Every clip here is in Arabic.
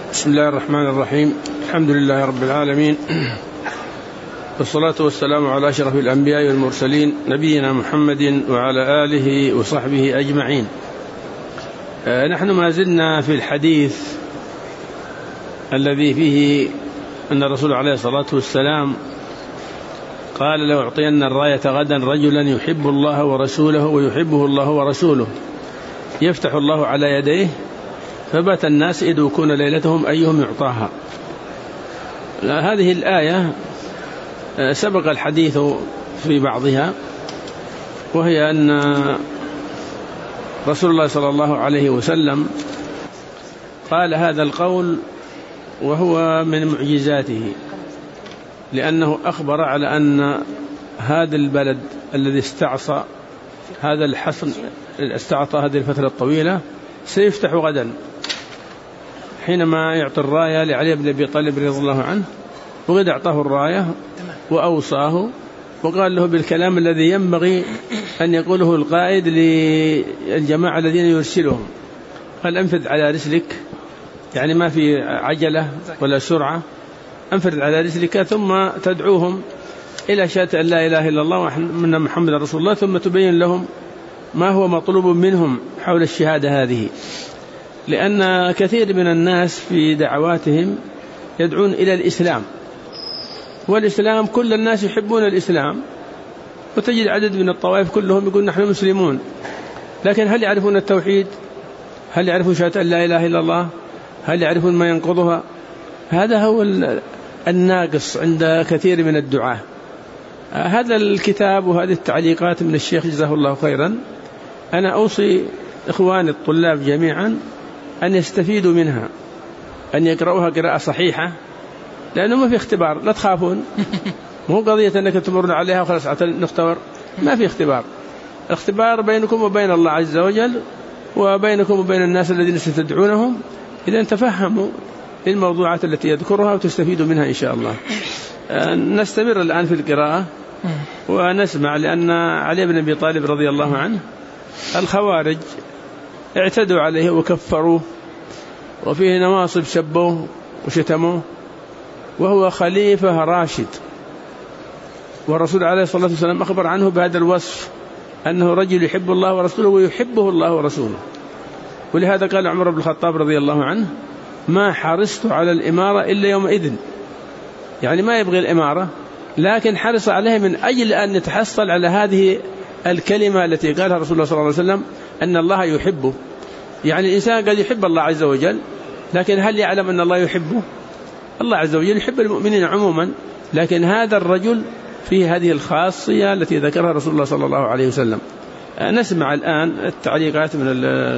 بسم الله الرحمن الرحيم. الحمد لله رب العالمين، والصلاة والسلام على أشرف الأنبياء والمرسلين نبينا محمد وعلى آله وصحبه أجمعين. نحن ما زلنا في الحديث الذي فيه أن الرسول عليه الصلاة والسلام قال: لو أعطينا الراية غدا رجلا يحب الله ورسوله ويحبه الله ورسوله يفتح الله على يديه فبات الناس يدوكون ليلتهم أيهم يعطاها. هذه الآية سبق الحديث في بعضها، وهي أن رسول الله صلى الله عليه وسلم قال هذا القول وهو من معجزاته، لأنه أخبر على أن هذا البلد الذي استعصى هذا الحصن استعصى هذه الفترة الطويلة سيفتح غدا، حينما يعطي الراية لعلي بن أبي طالب رضي الله عنه، وقد أعطاه الراية وأوصاه وقال له بالكلام الذي ينبغي أن يقوله القائد للجماعة الذين يرسلهم، قال: أنفذ على رسلك، يعني ما في عجلة ولا سرعة، أنفذ على رسلك ثم تدعوهم إلى شهادة أن لا إله إلا الله وأن محمد رسول الله، ثم تبين لهم ما هو مطلوب منهم حول الشهادة هذه. لأن كثير من الناس في دعواتهم يدعون إلى الإسلام، والإسلام كل الناس يحبون الإسلام، وتجد عدد من الطوائف كلهم يقول نحن مسلمون، لكن هل يعرفون التوحيد؟ هل يعرفون شهادة أن لا إله إلا الله؟ هل يعرفون ما ينقضها؟ هذا هو الناقص عند كثير من الدعاة. هذا الكتاب وهذه التعليقات من الشيخ جزاه الله خيرا، أنا أوصي إخواني الطلاب جميعا أن يستفيدوا منها، أن يقرأوها قراءة صحيحة، لأنه ما في اختبار، لا تخافون، مو قضية أنك تمرون عليها وخلاص نختبر، ما في اختبار. الاختبار بينكم وبين الله عز وجل، وبينكم وبين الناس الذين ستدعونهم، إذا تفهموا الموضوعات التي يذكرها وتستفيدوا منها إن شاء الله. نستمر الآن في القراءة ونسمع، لأن علي بن أبي طالب رضي الله عنه الخوارج اعتدوا عليه وكفروه، وفيه نواصب سبوه وشتموه، وهو خليفة راشد، والرسول عليه الصلاة والسلام أخبر عنه بهذا الوصف، أنه رجل يحب الله ورسوله ويحبه الله ورسوله. ولهذا قال عمر بن الخطاب رضي الله عنه: ما حرصت على الإمارة إلا يومئذ، يعني ما يبغي الإمارة، لكن حرص عليه من أجل أن يتحصل على هذه الكلمة التي قالها رسول الله صلى الله عليه وسلم، أن الله يحبه. يعني الإنسان قد يحب الله عز وجل، لكن هل يعلم أن الله يحبه؟ الله عز وجل يحب المؤمنين عموما، لكن هذا الرجل فيه هذه الخاصية التي ذكرها رسول الله صلى الله عليه وسلم. نسمع الآن التعليقات من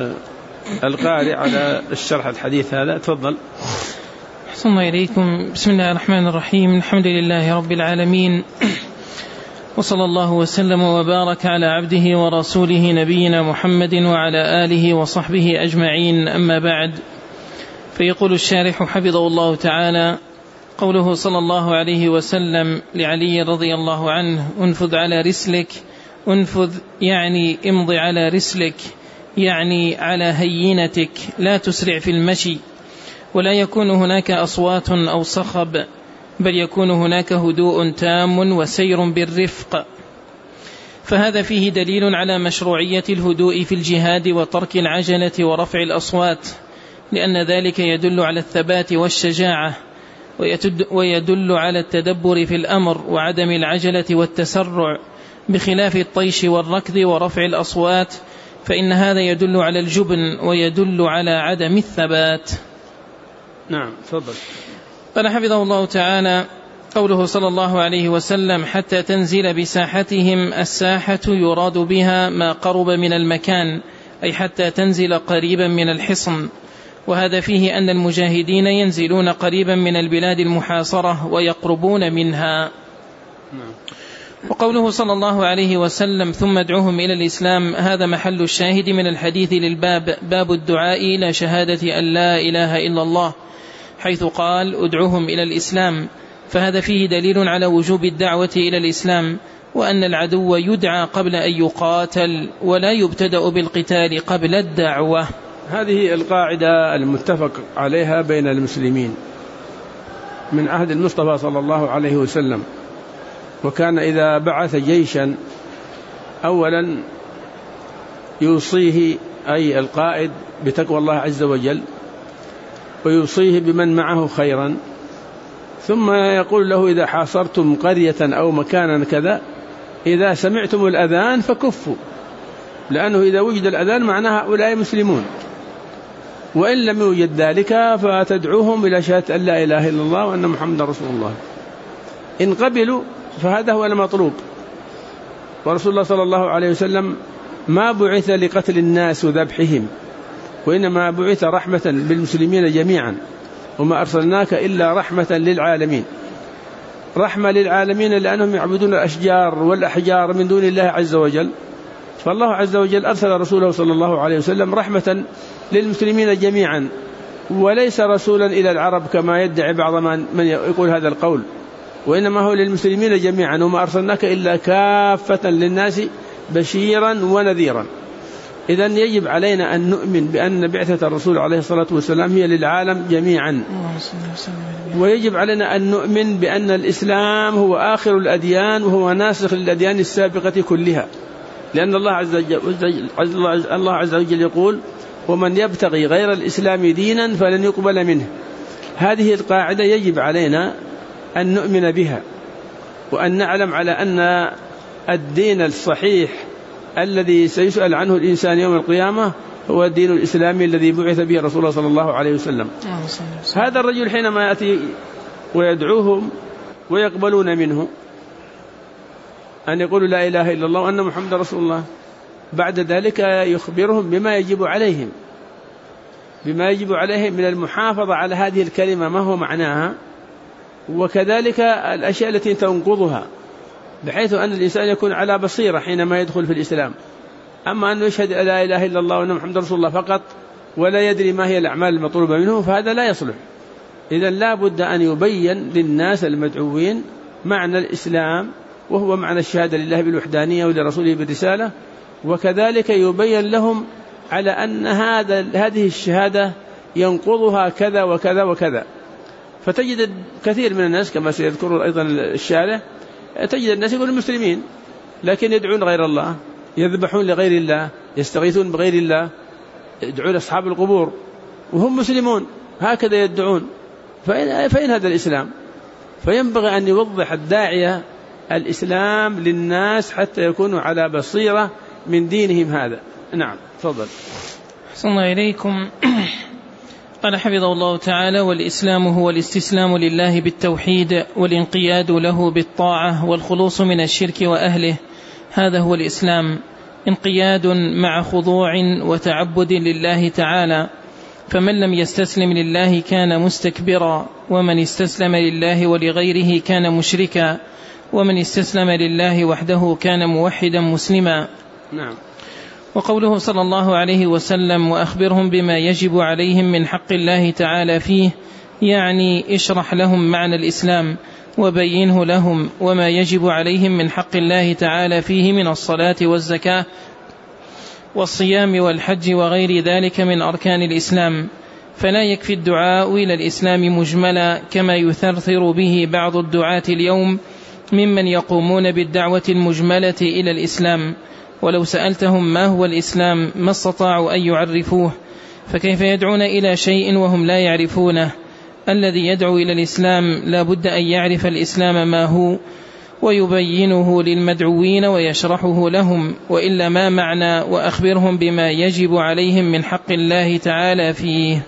القارئ على الشرح الحديث هذا. تفضل. أحسن الله إليكم. بسم الله الرحمن الرحيم. الحمد لله رب العالمين، وصلى الله وسلم وبارك على عبده ورسوله نبينا محمد وعلى آله وصحبه أجمعين. أما بعد، فيقول الشارح حفظه الله تعالى: قوله صلى الله عليه وسلم لعلي رضي الله عنه: انفذ على رسلك، انفذ يعني امضي على رسلك، يعني على هينتك، لا تسرع في المشي، ولا يكون هناك أصوات أو صخب، بل يكون هناك هدوء تام وسير بالرفق. فهذا فيه دليل على مشروعية الهدوء في الجهاد وترك العجلة ورفع الأصوات، لأن ذلك يدل على الثبات والشجاعة، ويدل على التدبر في الأمر وعدم العجلة والتسرع، بخلاف الطيش والركض ورفع الأصوات، فإن هذا يدل على الجبن ويدل على عدم الثبات. نعم، تفضل. قال حفظه الله تعالى: قوله صلى الله عليه وسلم: حتى تنزل بساحتهم، الساحة يراد بها ما قرب من المكان، أي حتى تنزل قريبا من الحصن. وهذا فيه أن المجاهدين ينزلون قريبا من البلاد المحاصرة ويقربون منها. وقوله صلى الله عليه وسلم: ثم ادعوهم إلى الإسلام، هذا محل الشاهد من الحديث للباب، باب الدعاء إلى شهادة أن لا إله إلا الله، حيث قال: ادعوهم إلى الإسلام، فهذا فيه دليل على وجوب الدعوة إلى الإسلام، وأن العدو يدعى قبل أن يقاتل، ولا يبتدأ بالقتال قبل الدعوة. هذه القاعدة المتفق عليها بين المسلمين من عهد المصطفى صلى الله عليه وسلم، وكان إذا بعث جيشا أولا يوصيه أي القائد بتقوى الله عز وجل، ويوصيه بمن معه خيرا، ثم يقول له إذا حاصرتم قرية أو مكانا كذا إذا سمعتم الأذان فكفوا، لأنه إذا وجد الأذان معناه هؤلاء مسلمون، وإن لم يوجد ذلك فتدعوهم إلى شهادة أن لا إله إلا الله وأن محمد رسول الله. إن قبلوا فهذا هو المطلوب. ورسول الله صلى الله عليه وسلم ما بعث لقتل الناس وذبحهم، وإنما بعث رحمة بالمسلمين جميعا، وما أرسلناك إلا رحمة للعالمين. رحمة للعالمين لأنهم يعبدون الأشجار والأحجار من دون الله عز وجل، فالله عز وجل أرسل رسوله صلى الله عليه وسلم رحمة للمسلمين جميعا، وليس رسولا إلى العرب كما يدعي بعض من يقول هذا القول، وإنما هو للمسلمين جميعا، وما أرسلناك إلا كافة للناس بشيرا ونذيرا. إذن يجب علينا أن نؤمن بأن بعثة الرسول عليه الصلاة والسلام هي للعالم جميعا، ويجب علينا أن نؤمن بأن الإسلام هو آخر الأديان وهو ناسخ للأديان السابقة كلها، لأن الله عز وجل يقول ومن يبتغي غير الإسلام دينا فلن يقبل منه. هذه القاعدة يجب علينا أن نؤمن بها، وأن نعلم على أن الدين الصحيح الذي سيسأل عنه الإنسان يوم القيامة هو الدين الإسلامي الذي بعث به رسول الله صلى الله عليه وسلم. هذا الرجل حينما يأتي ويدعوهم ويقبلون منه أن يقولوا لا إله إلا الله وأن محمد رسول الله، بعد ذلك يخبرهم بما يجب عليهم من المحافظة على هذه الكلمة ما هو معناها، وكذلك الأشياء التي تنقضها، بحيث أن الإنسان يكون على بصيرة حينما يدخل في الإسلام. أما أنه يشهد لا إله إلا الله وأن محمد رسول الله فقط ولا يدري ما هي الأعمال المطلوبة منه فهذا لا يصلح. إذن لا بد أن يبين للناس المدعوين معنى الإسلام، وهو معنى الشهادة لله بالوحدانية ولرسوله بالرسالة، وكذلك يبين لهم على أن هذه الشهادة ينقضها كذا وكذا وكذا. فتجد كثير من الناس كما سيذكر أيضا الشارح، تجد الناس يقولون المسلمين لكن يدعون غير الله، يذبحون لغير الله، يستغيثون بغير الله، يدعون أصحاب القبور وهم مسلمون، هكذا يدعون. فإن هذا الإسلام؟ فينبغي أن يوضح الداعية الإسلام للناس حتى يكونوا على بصيرة من دينهم هذا. نعم تفضل. أحسن الله إليكم. قال حفظه الله تعالى: والإسلام هو الاستسلام لله بالتوحيد والانقياد له بالطاعة والخلوص من الشرك وأهله، هذا هو الإسلام، انقياد مع خضوع وتعبد لله تعالى، فمن لم يستسلم لله كان مستكبرا، ومن استسلم لله ولغيره كان مشركا، ومن استسلم لله وحده كان موحدا مسلما. نعم. وقوله صلى الله عليه وسلم: وأخبرهم بما يجب عليهم من حق الله تعالى فيه، يعني اشرح لهم معنى الإسلام وبينه لهم وما يجب عليهم من حق الله تعالى فيه من الصلاة والزكاة والصيام والحج وغير ذلك من أركان الإسلام. فلا يكفي الدعاء إلى الإسلام مجملا كما يثرثر به بعض الدعاة اليوم ممن يقومون بالدعوة المجملة إلى الإسلام، ولو سألتهم ما هو الإسلام ما استطاعوا أن يعرفوه، فكيف يدعون إلى شيء وهم لا يعرفونه؟ الذي يدعو إلى الإسلام لا بد أن يعرف الإسلام ما هو ويبينه للمدعوين ويشرحه لهم، وإلا ما معنى وأخبرهم بما يجب عليهم من حق الله تعالى فيه؟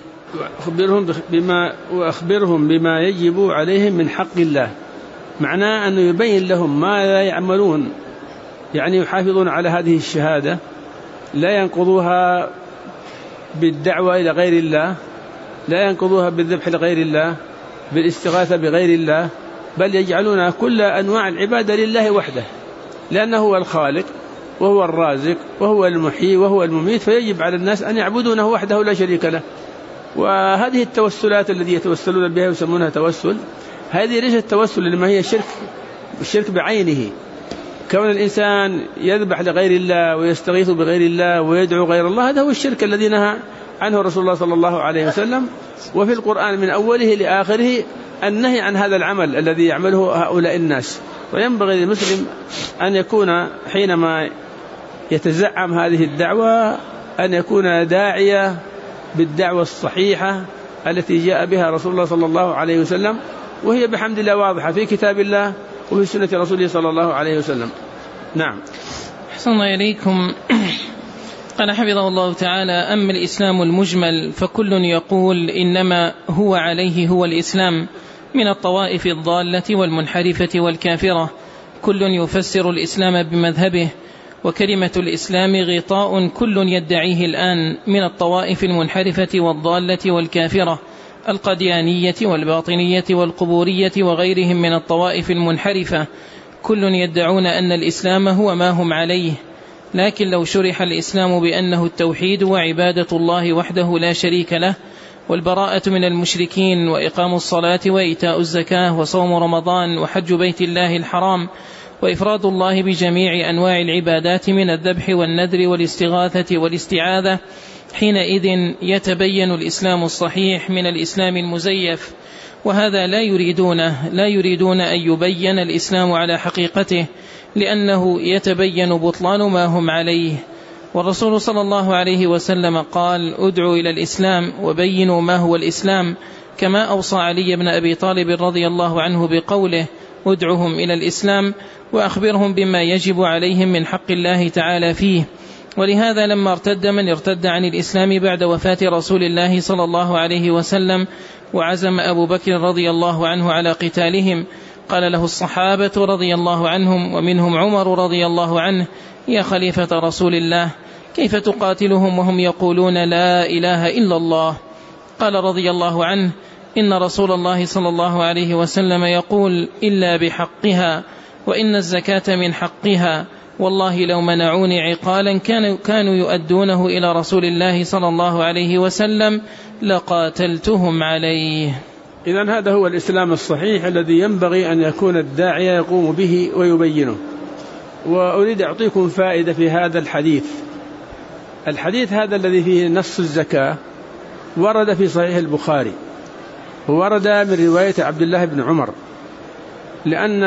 وأخبرهم بما يجب عليهم من حق الله، معناه أنه يبين لهم ما لا يعملون، يعني يحافظون على هذه الشهادة، لا ينقضوها بالدعوة إلى غير الله، لا ينقضوها بالذبح لغير الله، بالاستغاثة بغير الله، بل يجعلون كل أنواع العبادة لله وحده، لأنه هو الخالق وهو الرازق وهو المحيي وهو المميت، فيجب على الناس أن يعبدونه وحده لا شريك له. وهذه التوسلات التي يتوسلون بها يسمونها توسل، هذه ليست توسل لما هي الشرك بعينه. كون الإنسان يذبح لغير الله ويستغيث بغير الله ويدعو غير الله، هذا هو الشرك الذي نهى عنه رسول الله صلى الله عليه وسلم، وفي القرآن من أوله لآخره النهي عن هذا العمل الذي يعمله هؤلاء الناس. وينبغي للمسلم أن يكون حينما يتزعم هذه الدعوة أن يكون داعية بالدعوة الصحيحة التي جاء بها رسول الله صلى الله عليه وسلم، وهي بحمد الله واضحة في كتاب الله وفي سنة رسوله صلى الله عليه وسلم. نعم. أحسن الله إليكم. قال حفظه الله تعالى: أما الإسلام المجمل فكل يقول إنما هو عليه هو الإسلام من الطوائف الضالة والمنحرفة والكافرة، كل يفسر الإسلام بمذهبه، وكلمة الإسلام غطاء كل يدعيه الآن من الطوائف المنحرفة والضالة والكافرة، القديانية والباطنية والقبورية وغيرهم من الطوائف المنحرفة، كل يدعون أن الإسلام هو ما هم عليه. لكن لو شرح الإسلام بأنه التوحيد وعبادة الله وحده لا شريك له، والبراءة من المشركين، وإقام الصلاة وإيتاء الزكاة وصوم رمضان وحج بيت الله الحرام، وإفراد الله بجميع أنواع العبادات من الذبح والنذر والاستغاثة والاستعاذة، حينئذ يتبين الإسلام الصحيح من الإسلام المزيف. وهذا لا يريدون أن يبين الإسلام على حقيقته، لأنه يتبين بطلان ما هم عليه. والرسول صلى الله عليه وسلم قال: ادعوا إلى الإسلام وبينوا ما هو الإسلام، كما أوصى علي بن أبي طالب رضي الله عنه بقوله: ادعهم إلى الإسلام وأخبرهم بما يجب عليهم من حق الله تعالى فيه. ولهذا لما ارتد من ارتد عن الإسلام بعد وفاة رسول الله صلى الله عليه وسلم وعزم أبو بكر رضي الله عنه على قتالهم، قال له الصحابة رضي الله عنهم ومنهم عمر رضي الله عنه: يا خليفة رسول الله، كيف تقاتلهم وهم يقولون لا إله إلا الله؟ قال رضي الله عنه: إن رسول الله صلى الله عليه وسلم يقول: إلا بحقها، وإن الزكاة من حقها، والله لو منعوني عقالا كانوا يؤدونه إلى رسول الله صلى الله عليه وسلم لقاتلتهم عليه. إذن هذا هو الإسلام الصحيح الذي ينبغي أن يكون الداعية يقوم به ويبينه. وأريد أعطيكم فائدة في هذا الحديث هذا الذي فيه نص الزكاة ورد في صحيح البخاري، ورد من رواية عبد الله بن عمر، لأن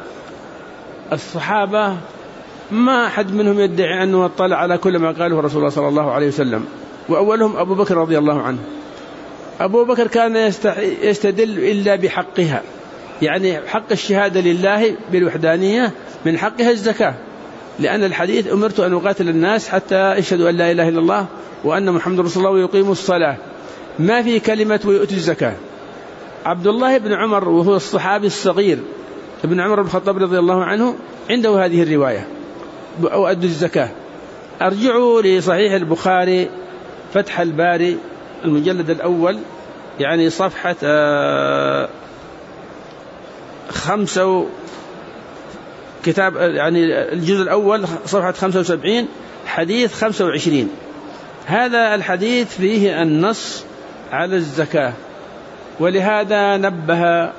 الصحابة ما أحد منهم يدعي أنه اطلع على كل ما قاله رسول الله صلى الله عليه وسلم، وأولهم أبو بكر رضي الله عنه. أبو بكر كان يستدل إلا بحقها، يعني حق الشهادة لله بالوحدانية من حقها الزكاة، لأن الحديث: أمرت أن أقاتل الناس حتى يشهدوا أن لا إله إلا الله وأن محمد رسول الله ويقيموا الصلاة، ما في كلمة ويؤتوا الزكاة. عبد الله بن عمر وهو الصحابي الصغير ابن عمر بن الخطاب رضي الله عنه عنده هذه الرواية: وأدوا الزكاة. أرجعوا لصحيح البخاري فتح الباري المجلد الأول، يعني صفحة 5 كتاب، يعني الجزء الأول صفحة 75 حديث 25. هذا الحديث فيه النص على الزكاة، ولهذا نبه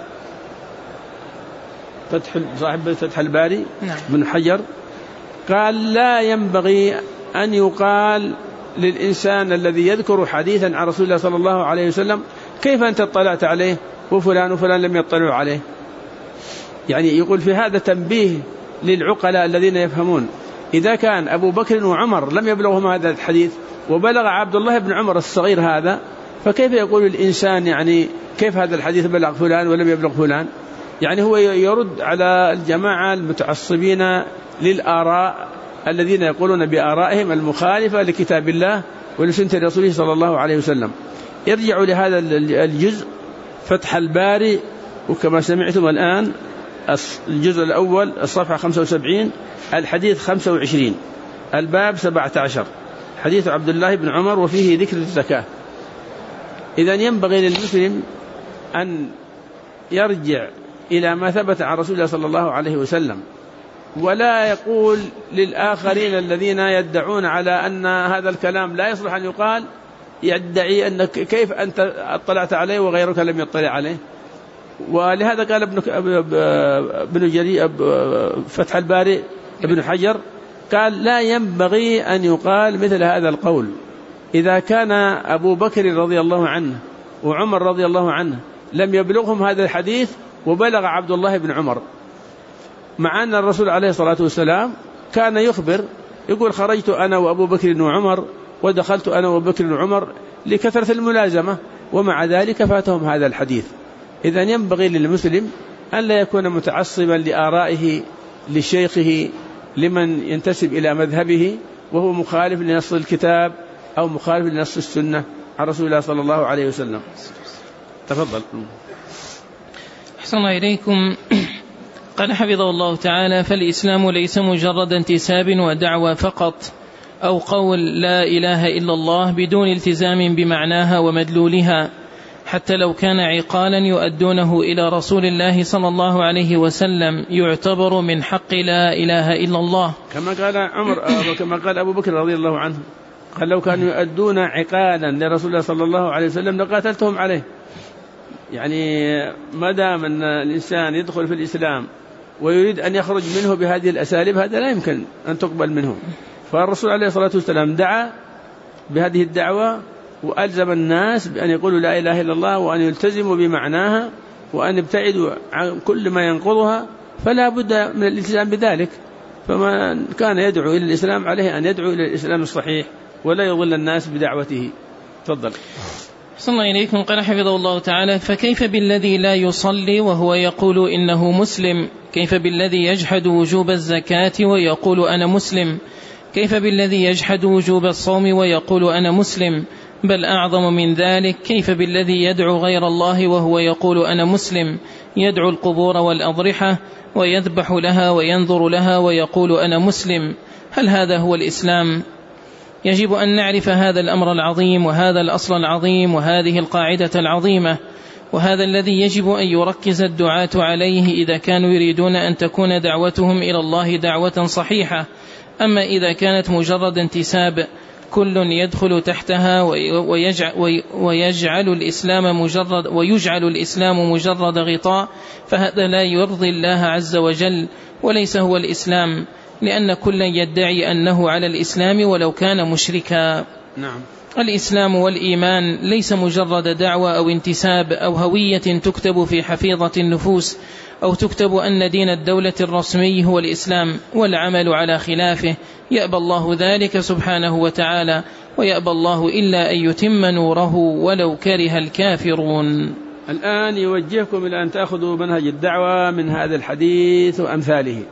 صاحب فتح الباري بن حجر، قال: لا ينبغي أن يقال للإنسان الذي يذكر حديثا عن رسول الله صلى الله عليه وسلم: كيف أنت اطلعت عليه وفلان وفلان لم يطلعوا عليه؟ يعني يقول في هذا تنبيه للعقلاء الذين يفهمون. إذا كان أبو بكر وعمر لم يبلغهم هذا الحديث وبلغ عبد الله بن عمر الصغير هذا، فكيف يقول الإنسان يعني كيف هذا الحديث بلغ فلان ولم يبلغ فلان؟ يعني هو يرد على الجماعة المتعصبين للآراء الذين يقولون بآرائهم المخالفة لكتاب الله ولسنة رسوله صلى الله عليه وسلم. ارجعوا لهذا الجزء فتح الباري، وكما سمعتم الآن الجزء الأول الصفحة 75 الحديث 25 الباب 17 حديث عبد الله بن عمر وفيه ذكر الزكاة. إذن ينبغي للمسلم أن يرجع إلى ما ثبت عن رسول الله صلى الله عليه وسلم، ولا يقول للآخرين الذين يدعون على أن هذا الكلام لا يصلح أن يقال، يدعي أنك كيف أنت اطلعت عليه وغيرك لم يطلع عليه. ولهذا قال ابن جرير فتح الباري ابن حجر، قال: لا ينبغي أن يقال مثل هذا القول، إذا كان أبو بكر رضي الله عنه وعمر رضي الله عنه لم يبلغهم هذا الحديث وبلغ عبد الله بن عمر، مع أن الرسول عليه الصلاة والسلام كان يخبر يقول خرجت أنا وأبو بكر وعمر ودخلت أنا وأبو بكر وعمر لكثرة الملازمة، ومع ذلك فاتهم هذا الحديث. إذن ينبغي للمسلم أن لا يكون متعصبا لآرائه لشيخه لمن ينتسب إلى مذهبه وهو مخالف لنص الكتاب أو مخالف لنص السنة عن رسول الله صلى الله عليه وسلم. تفضل. أحسن الله إليكم. قال حفظه الله تعالى: فالإسلام ليس مجرد انتساب ودعوى فقط، أو قول لا إله إلا الله بدون التزام بمعناها ومدلولها، حتى لو كان عقالا يؤدونه إلى رسول الله صلى الله عليه وسلم يعتبر من حق لا إله إلا الله، كما قال عمر وكما قال أبو بكر رضي الله عنه، قال لو كانوا يؤدون عقالا لرسول الله صلى الله عليه وسلم لقاتلتهم عليه. يعني ما دام أن الإنسان يدخل في الإسلام ويريد أن يخرج منه بهذه الأساليب هذا لا يمكن أن تقبل منه. فالرسول عليه الصلاة والسلام دعا بهذه الدعوة وألزم الناس بأن يقولوا لا إله إلا الله وأن يلتزموا بمعناها وأن يبتعدوا عن كل ما ينقضها، فلا بد من الالتزام بذلك. فمن كان يدعو إلى الإسلام عليه أن يدعو إلى الإسلام الصحيح ولا يضل الناس بدعوته. تفضل. صلى الله إليكم. قال حفظه الله تعالى: فكيف بالذي لا يصلي وهو يقول إنه مسلم؟ كيف بالذي يجحد وجوب الزكاة ويقول أنا مسلم؟ كيف بالذي يجحد وجوب الصوم ويقول أنا مسلم؟ بل أعظم من ذلك، كيف بالذي يدعو غير الله وهو يقول أنا مسلم؟ يدعو القبور والأضرحة ويذبح لها وينظر لها ويقول أنا مسلم. هل هذا هو الإسلام؟ يجب أن نعرف هذا الأمر العظيم وهذا الأصل العظيم وهذه القاعدة العظيمة، وهذا الذي يجب أن يركز الدعاة عليه إذا كانوا يريدون أن تكون دعوتهم إلى الله دعوة صحيحة. أما إذا كانت مجرد انتساب كل يدخل تحتها ويجعل الإسلام مجرد غطاء، فهذا لا يرضي الله عز وجل وليس هو الإسلام، لأن كلا يدعي أنه على الإسلام ولو كان مشركا. نعم. الإسلام والإيمان ليس مجرد دعوة أو انتساب أو هوية تكتب في حفيظة النفوس، أو تكتب أن دين الدولة الرسمي هو الإسلام والعمل على خلافه. يأبى الله ذلك سبحانه وتعالى، ويأبى الله إلا أن يتم نوره ولو كره الكافرون. الآن يوجهكم إلى أن تأخذوا منهج الدعوة من هذا الحديث وأمثاله،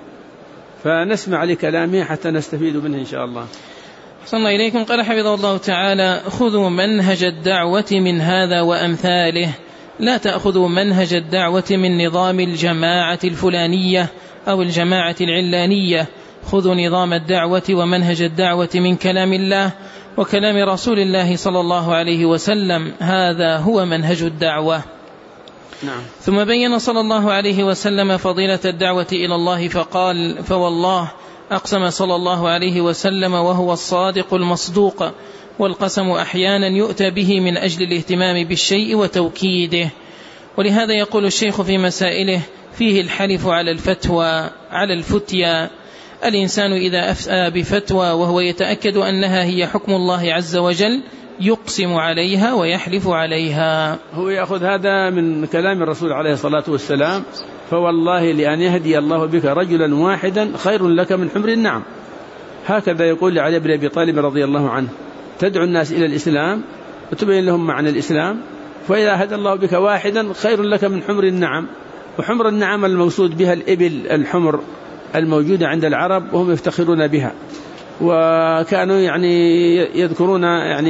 فنسمع لكلامه حتى نستفيد منه إن شاء الله. صلى الله إليكم. قال حفظه الله تعالى: خذوا منهج الدعوة من هذا وأمثاله، لا تأخذوا منهج الدعوة من نظام الجماعة الفلانية أو الجماعة العلانية، خذوا نظام الدعوة ومنهج الدعوة من كلام الله وكلام رسول الله صلى الله عليه وسلم، هذا هو منهج الدعوة. نعم. ثم بين صلى الله عليه وسلم فضيلة الدعوة إلى الله فقال: فوالله أقسم صلى الله عليه وسلم وهو الصادق المصدوق، والقسم أحيانا يؤتى به من أجل الاهتمام بالشيء وتوكيده. ولهذا يقول الشيخ في مسائله: فيه الحلف على الفتوى على الفتيا. الإنسان إذا أفتى بفتوى وهو يتأكد أنها هي حكم الله عز وجل يقسم عليها ويحلف عليها. هو يأخذ هذا من كلام الرسول عليه الصلاة والسلام: فوالله لأن يهدي الله بك رجلا واحدا خير لك من حمر النعم. هكذا يقول علي بن أبي طالب رضي الله عنه: تدعو الناس إلى الإسلام وتبين لهم معنى الإسلام، فإذا هدى الله بك واحدا خير لك من حمر النعم. وحمر النعم المقصود بها الإبل الحمر الموجودة عند العرب وهم يفتخرون بها، وكانوا يذكرون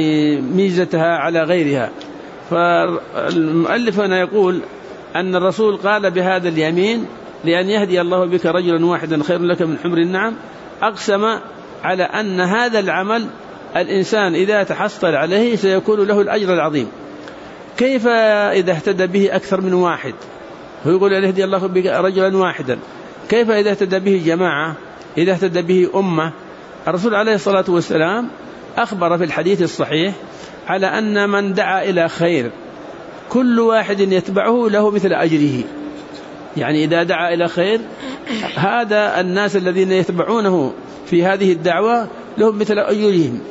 ميزتها على غيرها. فالمؤلف هنا يقول أن الرسول قال بهذا اليمين: لأن يهدي الله بك رجلا واحدا خير لك من حمر النعم، أقسم على أن هذا العمل الإنسان إذا تحصل عليه سيكون له الأجر العظيم. كيف إذا اهتدى به أكثر من واحد؟ هو يقول أن يهدي الله بك رجلا واحدا، كيف إذا اهتدى به جماعة، إذا اهتدى به أمة؟ الرسول عليه الصلاة والسلام أخبر في الحديث الصحيح على أن من دعا إلى خير كل واحد يتبعه له مثل أجره. يعني إذا دعا إلى خير هذا الناس الذين يتبعونه في هذه الدعوة لهم مثل أجرهم.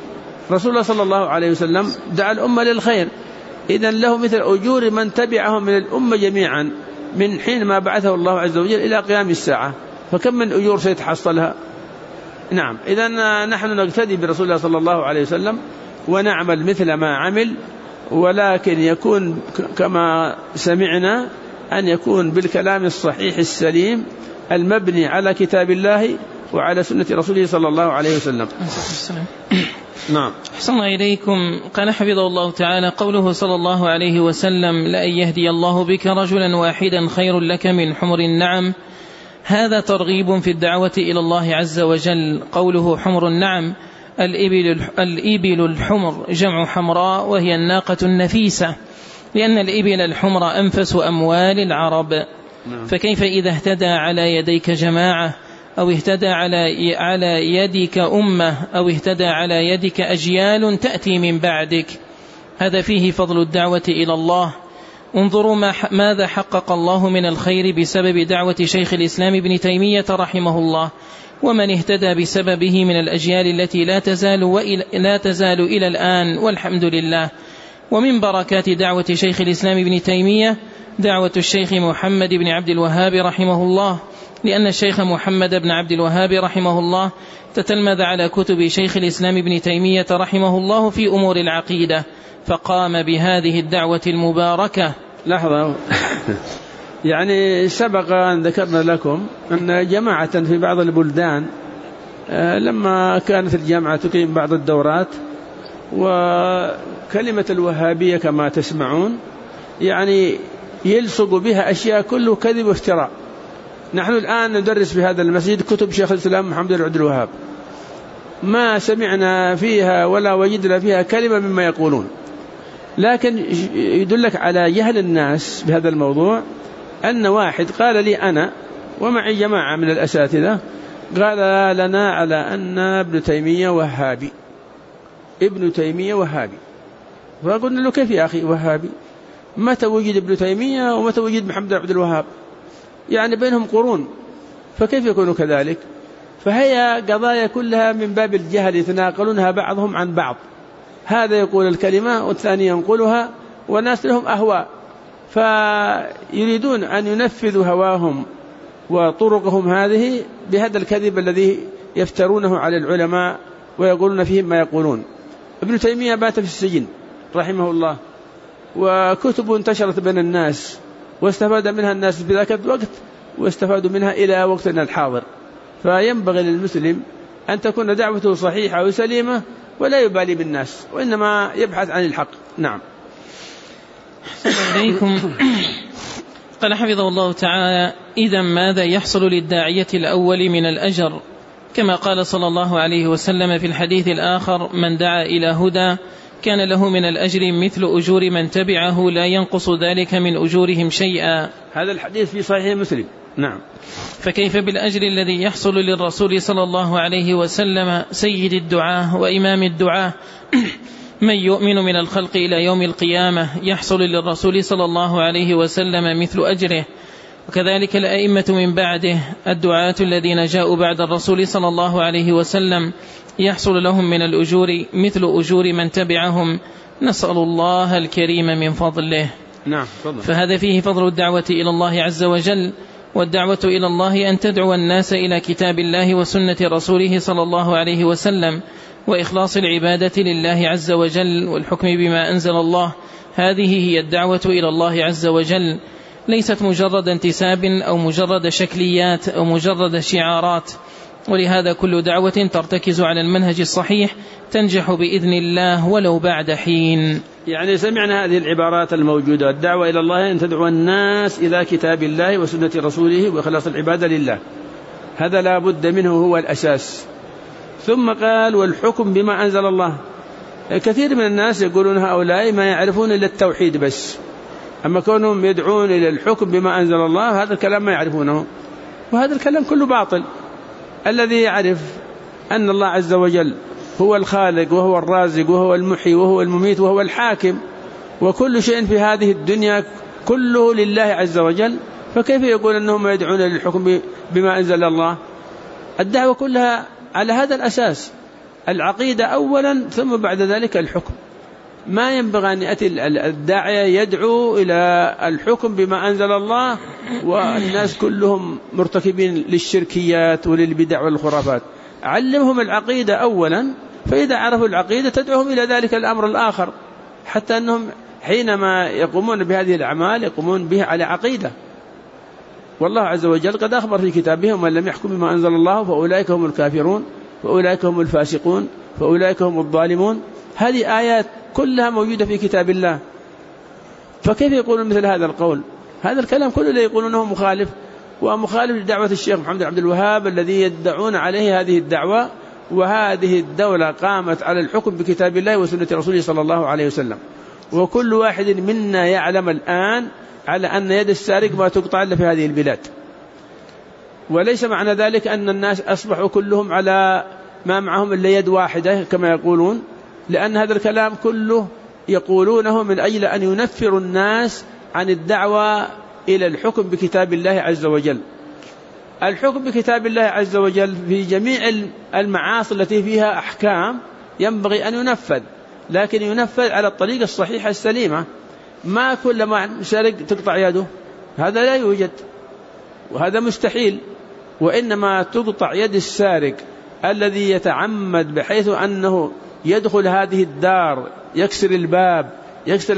رسول الله صلى الله عليه وسلم دعا الأمة للخير، إذن له مثل أجور من تبعهم من الأمة جميعا من حين ما بعثه الله عز وجل إلى قيام الساعة، فكم من أجور سيتحصلها؟ نعم، إذن نحن نقتدي برسول الله صلى الله عليه وسلم ونعمل مثل ما عمل، ولكن يكون كما سمعنا أن يكون بالكلام الصحيح السليم المبني على كتاب الله وعلى سنة رسوله صلى الله عليه وسلم. نعم. أحسن إليكم. قال حفظه الله تعالى قوله صلى الله عليه وسلم: لأن يهدي الله بك رجلا واحدا خير لك من حمر النعم. هذا ترغيب في الدعوة إلى الله عز وجل. قوله حمر النعم الإبل الحمر جمع حمراء، وهي الناقة النفيسة، لأن الإبل الحمر أنفس أموال العرب. فكيف إذا اهتدى على يديك جماعة، أو اهتدى على يدك أمة، أو اهتدى على يدك أجيال تأتي من بعدك؟ هذا فيه فضل الدعوة إلى الله. انظروا ماذا حقق الله من الخير بسبب دعوة شيخ الإسلام ابن تيمية رحمه الله، ومن اهتدى بسببه من الأجيال التي لا تزال إلى الآن، والحمد لله. ومن بركات دعوة شيخ الإسلام ابن تيمية دعوة الشيخ محمد بن عبد الوهاب رحمه الله، لأن الشيخ محمد بن عبد الوهاب رحمه الله تتلمذ على كتب شيخ الإسلام ابن تيمية رحمه الله في أمور العقيدة، فقام بهذه الدعوة المباركة. لحظة يعني سبق أن ذكرنا لكم أن جماعة في بعض البلدان لما كانت الجامعة تقيم بعض الدورات، وكلمة الوهابية كما تسمعون يعني يلصق بها أشياء كله كذب وافتراء. نحن الآن ندرس في هذا المسجد كتب شيخ الإسلام محمد بن عبد الوهاب، ما سمعنا فيها ولا وجدنا فيها كلمة مما يقولون، لكن يدلك على جهل الناس بهذا الموضوع أن واحد قال لي أنا ومعي جماعة من الأساتذة، قال لنا على أن ابن تيمية وهابي، ابن تيمية وهابي. فقلنا له كيف يا أخي وهابي؟ متى وجد ابن تيمية ومتى وجد محمد بن عبد الوهاب؟ يعني بينهم قرون، فكيف يكون كذلك؟ فهي قضايا كلها من باب الجهل يتناقلونها بعضهم عن بعض، هذا يقول الكلمة والثاني ينقلها، والناس لهم أهواء، فيريدون أن ينفذوا هواهم وطرقهم هذه بهذا الكذب الذي يفترونه على العلماء ويقولون فيهم ما يقولون. ابن تيمية بات في السجن رحمه الله، وكتب انتشرت بين الناس واستفاد منها الناس في ذاك الوقت واستفادوا منها إلى وقتنا الحاضر. فينبغي للمسلم أن تكون دعوته صحيحة وسليمة ولا يبالي بالناس، وإنما يبحث عن الحق. نعم. عليكم. قال حفظه الله تعالى: إذا ماذا يحصل للداعية الأول من الأجر؟ كما قال صلى الله عليه وسلم في الحديث الآخر: من دعا إلى هدى كان له من الأجر مثل أجور من تبعه لا ينقص ذلك من أجورهم شيئا. هذا الحديث في صحيح مسلم. نعم. فكيف بالأجر الذي يحصل للرسول صلى الله عليه وسلم سيد الدعاة وإمام الدعاة من يؤمن من الخلق إلى يوم القيامة يحصل للرسول صلى الله عليه وسلم مثل أجره، وكذلك الأئمة من بعده الدعاة الذين جاءوا بعد الرسول صلى الله عليه وسلم يحصل لهم من الأجور مثل أجور من تبعهم، نسأل الله الكريم من فضله. نعم. فهذا فيه فضل الدعوة إلى الله عز وجل. والدعوة إلى الله أن تدعو الناس إلى كتاب الله وسنة رسوله صلى الله عليه وسلم، وإخلاص العبادة لله عز وجل والحكم بما أنزل الله. هذه هي الدعوة إلى الله عز وجل، ليست مجرد انتساب أو مجرد شكليات أو مجرد شعارات. ولهذا كل دعوة ترتكز على المنهج الصحيح تنجح بإذن الله ولو بعد حين. يعني سمعنا هذه العبارات الموجودة: الدعوة إلى الله أن تدعو الناس إلى كتاب الله وسنة رسوله وإخلاص العبادة لله، هذا لا بد منه، هو الأساس. ثم قال: والحكم بما أنزل الله. كثير من الناس يقولون هؤلاء ما يعرفون إلا التوحيد بس، أما كونهم يدعون إلى الحكم بما أنزل الله هذا الكلام ما يعرفونه، وهذا الكلام كله باطل. الذي يعرف أن الله عز وجل هو الخالق وهو الرازق وهو المحيي وهو المميت وهو الحاكم، وكل شيء في هذه الدنيا كله لله عز وجل، فكيف يقول أنهم يدعون للحكم بما أنزل الله؟ الدعوة كلها على هذا الأساس، العقيدة أولا ثم بعد ذلك الحكم. ما ينبغي أن يأتي الداعية يدعو إلى الحكم بما أنزل الله والناس كلهم مرتكبين للشركيات وللبدع والخرافات. علمهم العقيدة أولا، فإذا عرفوا العقيدة تدعوهم إلى ذلك الأمر الآخر، حتى أنهم حينما يقومون بهذه الأعمال يقومون بها على عقيدة. والله عز وجل قد أخبر في كتابه: من لم يحكم بما أنزل الله فأولئك هم الكافرون فأولئك هم الفاسقون فأولئك هم الظالمون. هذه آيات كلها موجودة في كتاب الله، فكيف يقولون مثل هذا القول؟ هذا الكلام كله اللي يقولونه مخالف، ومخالف لدعوة الشيخ محمد بن عبد الوهاب الذي يدعون عليه هذه الدعوة. وهذه الدولة قامت على الحكم بكتاب الله وسنة رسوله صلى الله عليه وسلم، وكل واحد منا يعلم الآن على أن يد السارق ما تقطع إلا في هذه البلاد. وليس معنى ذلك أن الناس أصبحوا كلهم على ما معهم إلا يد واحدة كما يقولون، لأن هذا الكلام كله يقولونه من أجل أن ينفروا الناس عن الدعوة إلى الحكم بكتاب الله عز وجل. الحكم بكتاب الله عز وجل في جميع المعاصي التي فيها أحكام ينبغي أن ينفذ، لكن ينفذ على الطريقة الصحيحة السليمة. ما كل ما سرق تقطع يده، هذا لا يوجد وهذا مستحيل. وإنما تقطع يد السارق الذي يتعمد بحيث أنه يدخل هذه الدار يكسر الباب، يكسر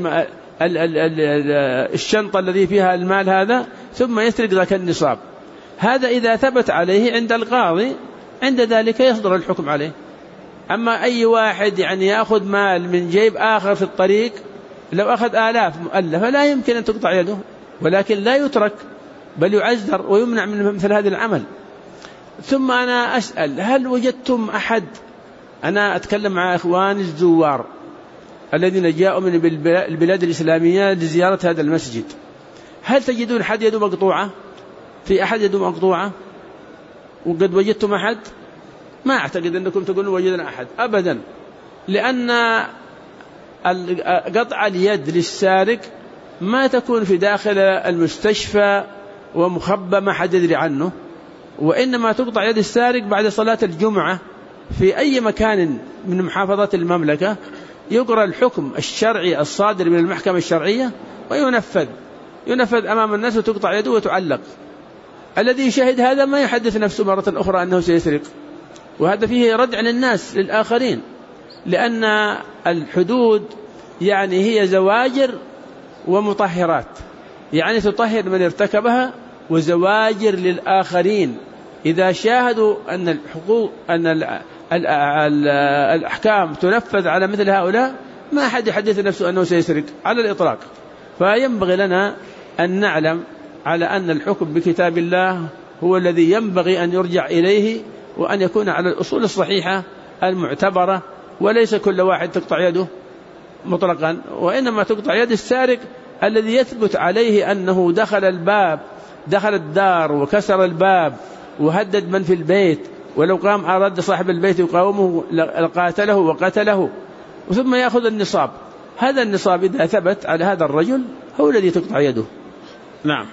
الشنطة الذي فيها المال هذا، ثم يسرق ذاك النصاب. هذا إذا ثبت عليه عند القاضي عند ذلك يصدر الحكم عليه. أما أي واحد يعني يأخذ مال من جيب آخر في الطريق، لو أخذ آلاف مؤلفة لا يمكن أن تقطع يده، ولكن لا يترك بل يعزر ويمنع من مثل هذا العمل. ثم أنا أسأل: هل وجدتم أحد؟ أنا أتكلم مع إخواني الزوار الذين جاءوا من البلاد الإسلامية لزيارة هذا المسجد، هل تجدون أحد يده مقطوعة؟ في أحد يده مقطوعة؟ وقد وجدتم أحد؟ ما أعتقد أنكم تقولون وجدنا أحد أبدا، لأن قطع اليد للسارق ما تكون في داخل المستشفى ومخبى ما حد يدري عنه، وإنما تقطع يد السارق بعد صلاة الجمعة في أي مكان من محافظات المملكة، يقرأ الحكم الشرعي الصادر من المحكمة الشرعية وينفذ أمام الناس وتقطع يده وتعلق. الذي يشاهد هذا ما يحدث نفسه مرة أخرى أنه سيسرق، وهذا فيه ردع للناس للآخرين، لأن الحدود يعني هي زواجر ومطهرات، يعني تطهر من ارتكبها وزواجر للآخرين. إذا شاهدوا أن الحقوق الأحكام تنفذ على مثل هؤلاء ما أحد يحدث نفسه أنه سيسرق على الإطلاق. فينبغي لنا أن نعلم على أن الحكم بكتاب الله هو الذي ينبغي أن يرجع إليه، وأن يكون على الأصول الصحيحة المعتبرة، وليس كل واحد تقطع يده مطلقا، وإنما تقطع يد السارق الذي يثبت عليه أنه دخل الدار وكسر الباب وهدد من في البيت، ولو قام أراد صاحب البيت يقاومه قاتله وقتله، ثم يأخذ النصاب. هذا النصاب إذا ثبت على هذا الرجل هو الذي تقطع يده. نعم.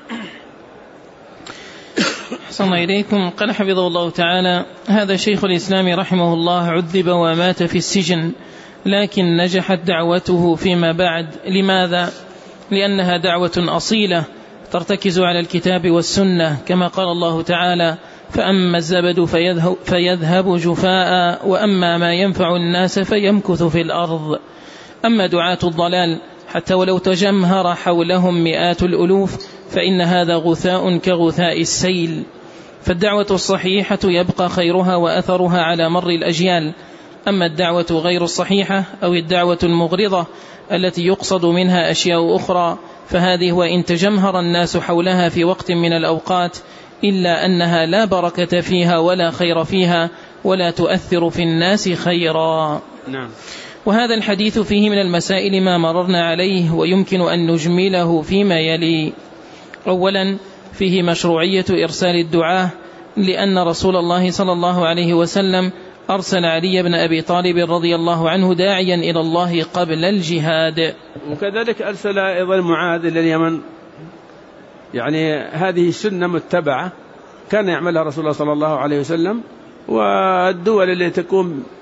أحسن إليكم. قال حفظه الله تعالى: هذا شيخ الإسلام رحمه الله عذب ومات في السجن، لكن نجحت دعوته فيما بعد. لماذا؟ لأنها دعوة أصيلة ترتكز على الكتاب والسنة، كما قال الله تعالى: فأما الزبد فيذهب جفاء وأما ما ينفع الناس فيمكث في الأرض. أما دعاة الضلال حتى ولو تجمهر حولهم مئات الألوف فإن هذا غثاء كغثاء السيل. فالدعوة الصحيحة يبقى خيرها وأثرها على مر الأجيال. أما الدعوة غير الصحيحة أو الدعوة المغرضة التي يقصد منها أشياء أخرى فهذه وإن تجمهر الناس حولها في وقت من الأوقات إلا أنها لا بركة فيها ولا خير فيها ولا تؤثر في الناس خيرا. نعم. وهذا الحديث فيه من المسائل ما مررنا عليه، ويمكن أن نجمله فيما يلي. أولا، فيه مشروعية إرسال الدعاة، لأن رسول الله صلى الله عليه وسلم أرسل علي بن أبي طالب رضي الله عنه داعيا إلى الله قبل الجهاد. وكذلك أرسل أيضا معاذ إلى اليمن، يعني هذه السنة متبعة كان يعملها رسول الله صلى الله عليه وسلم. والدول التي تقوم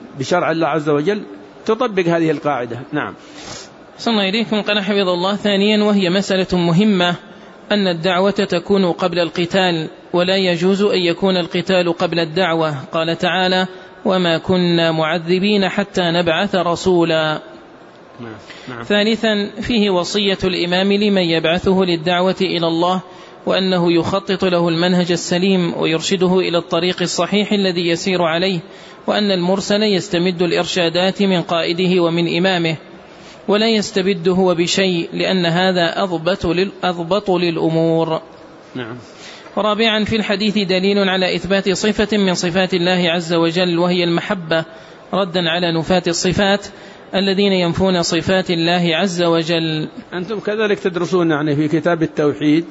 بشرع الله عز وجل تطبق هذه القاعدة. نعم. صلى الله إليكم. قال حفظ الله: ثانيا، وهي مسألة مهمة، أن الدعوة تكون قبل القتال، ولا يجوز أن يكون القتال قبل الدعوة. قال تعالى: وما كنا معذبين حتى نبعث رسولا. نعم. ثالثا، فيه وصية الإمام لمن يبعثه للدعوة إلى الله، وأنه يخطط له المنهج السليم ويرشده إلى الطريق الصحيح الذي يسير عليه، وأن المرسل يستمد الإرشادات من قائده ومن إمامه، ولا يستبد هو بشيء، لأن هذا أضبط للأمور. نعم. رابعا، في الحديث دليل على إثبات صفة من صفات الله عز وجل، وهي المحبة، ردا على نفاة الصفات الذين ينفون صفات الله عز وجل. أنتم كذلك تدرسون يعني في كتاب التوحيد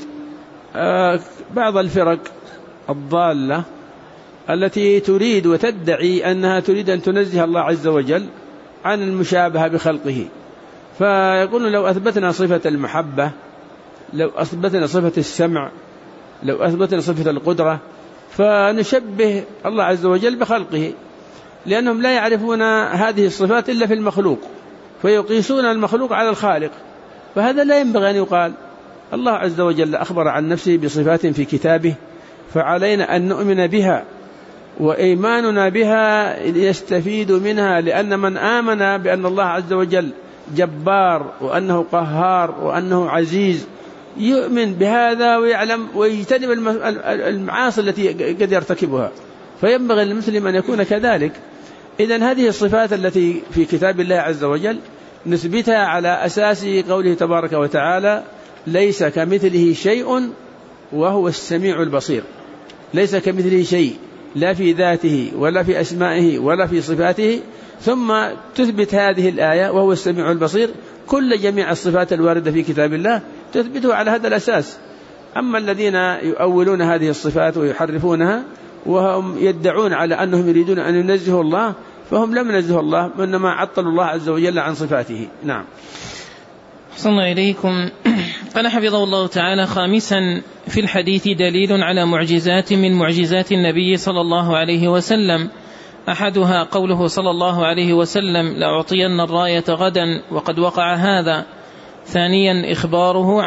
بعض الفرق الضالة التي تريد وتدعي أنها تريد أن تنزه الله عز وجل عن المشابهة بخلقه، فيقولون لو أثبتنا صفة المحبة، لو أثبتنا صفة السمع، لو أثبتنا صفة القدرة، فنشبه الله عز وجل بخلقه، لأنهم لا يعرفون هذه الصفات إلا في المخلوق، فيقيسون المخلوق على الخالق، فهذا لا ينبغي أن يقال. الله عز وجل أخبر عن نفسه بصفات في كتابه، فعلينا أن نؤمن بها، وإيماننا بها يستفيد منها، لأن من آمن بأن الله عز وجل جبار وأنه قهار وأنه عزيز يؤمن بهذا ويعلم ويجتنب المعاصي التي قد يرتكبها، فينبغي للمسلم أن يكون كذلك. إذن هذه الصفات التي في كتاب الله عز وجل نثبتها على أساس قوله تبارك وتعالى: ليس كمثله شيء وهو السميع البصير. ليس كمثله شيء، لا في ذاته ولا في أسمائه ولا في صفاته، ثم تثبت هذه الآية وهو السميع البصير كل جميع الصفات الواردة في كتاب الله تثبته على هذا الأساس. أما الذين يؤولون هذه الصفات ويحرفونها وهم يدعون على أنهم يريدون أن ينزهوا الله، فهم لم ينزهوا الله، وإنما عطلوا الله عز وجل عن صفاته. نعم. صلى الله إليكم. قال حفظه الله تعالى: خامسا، في الحديث دليل على معجزات من معجزات النبي صلى الله عليه وسلم، أحدها قوله صلى الله عليه وسلم: لأعطين الراية غدا، وقد وقع هذا. ثانيا، إخباره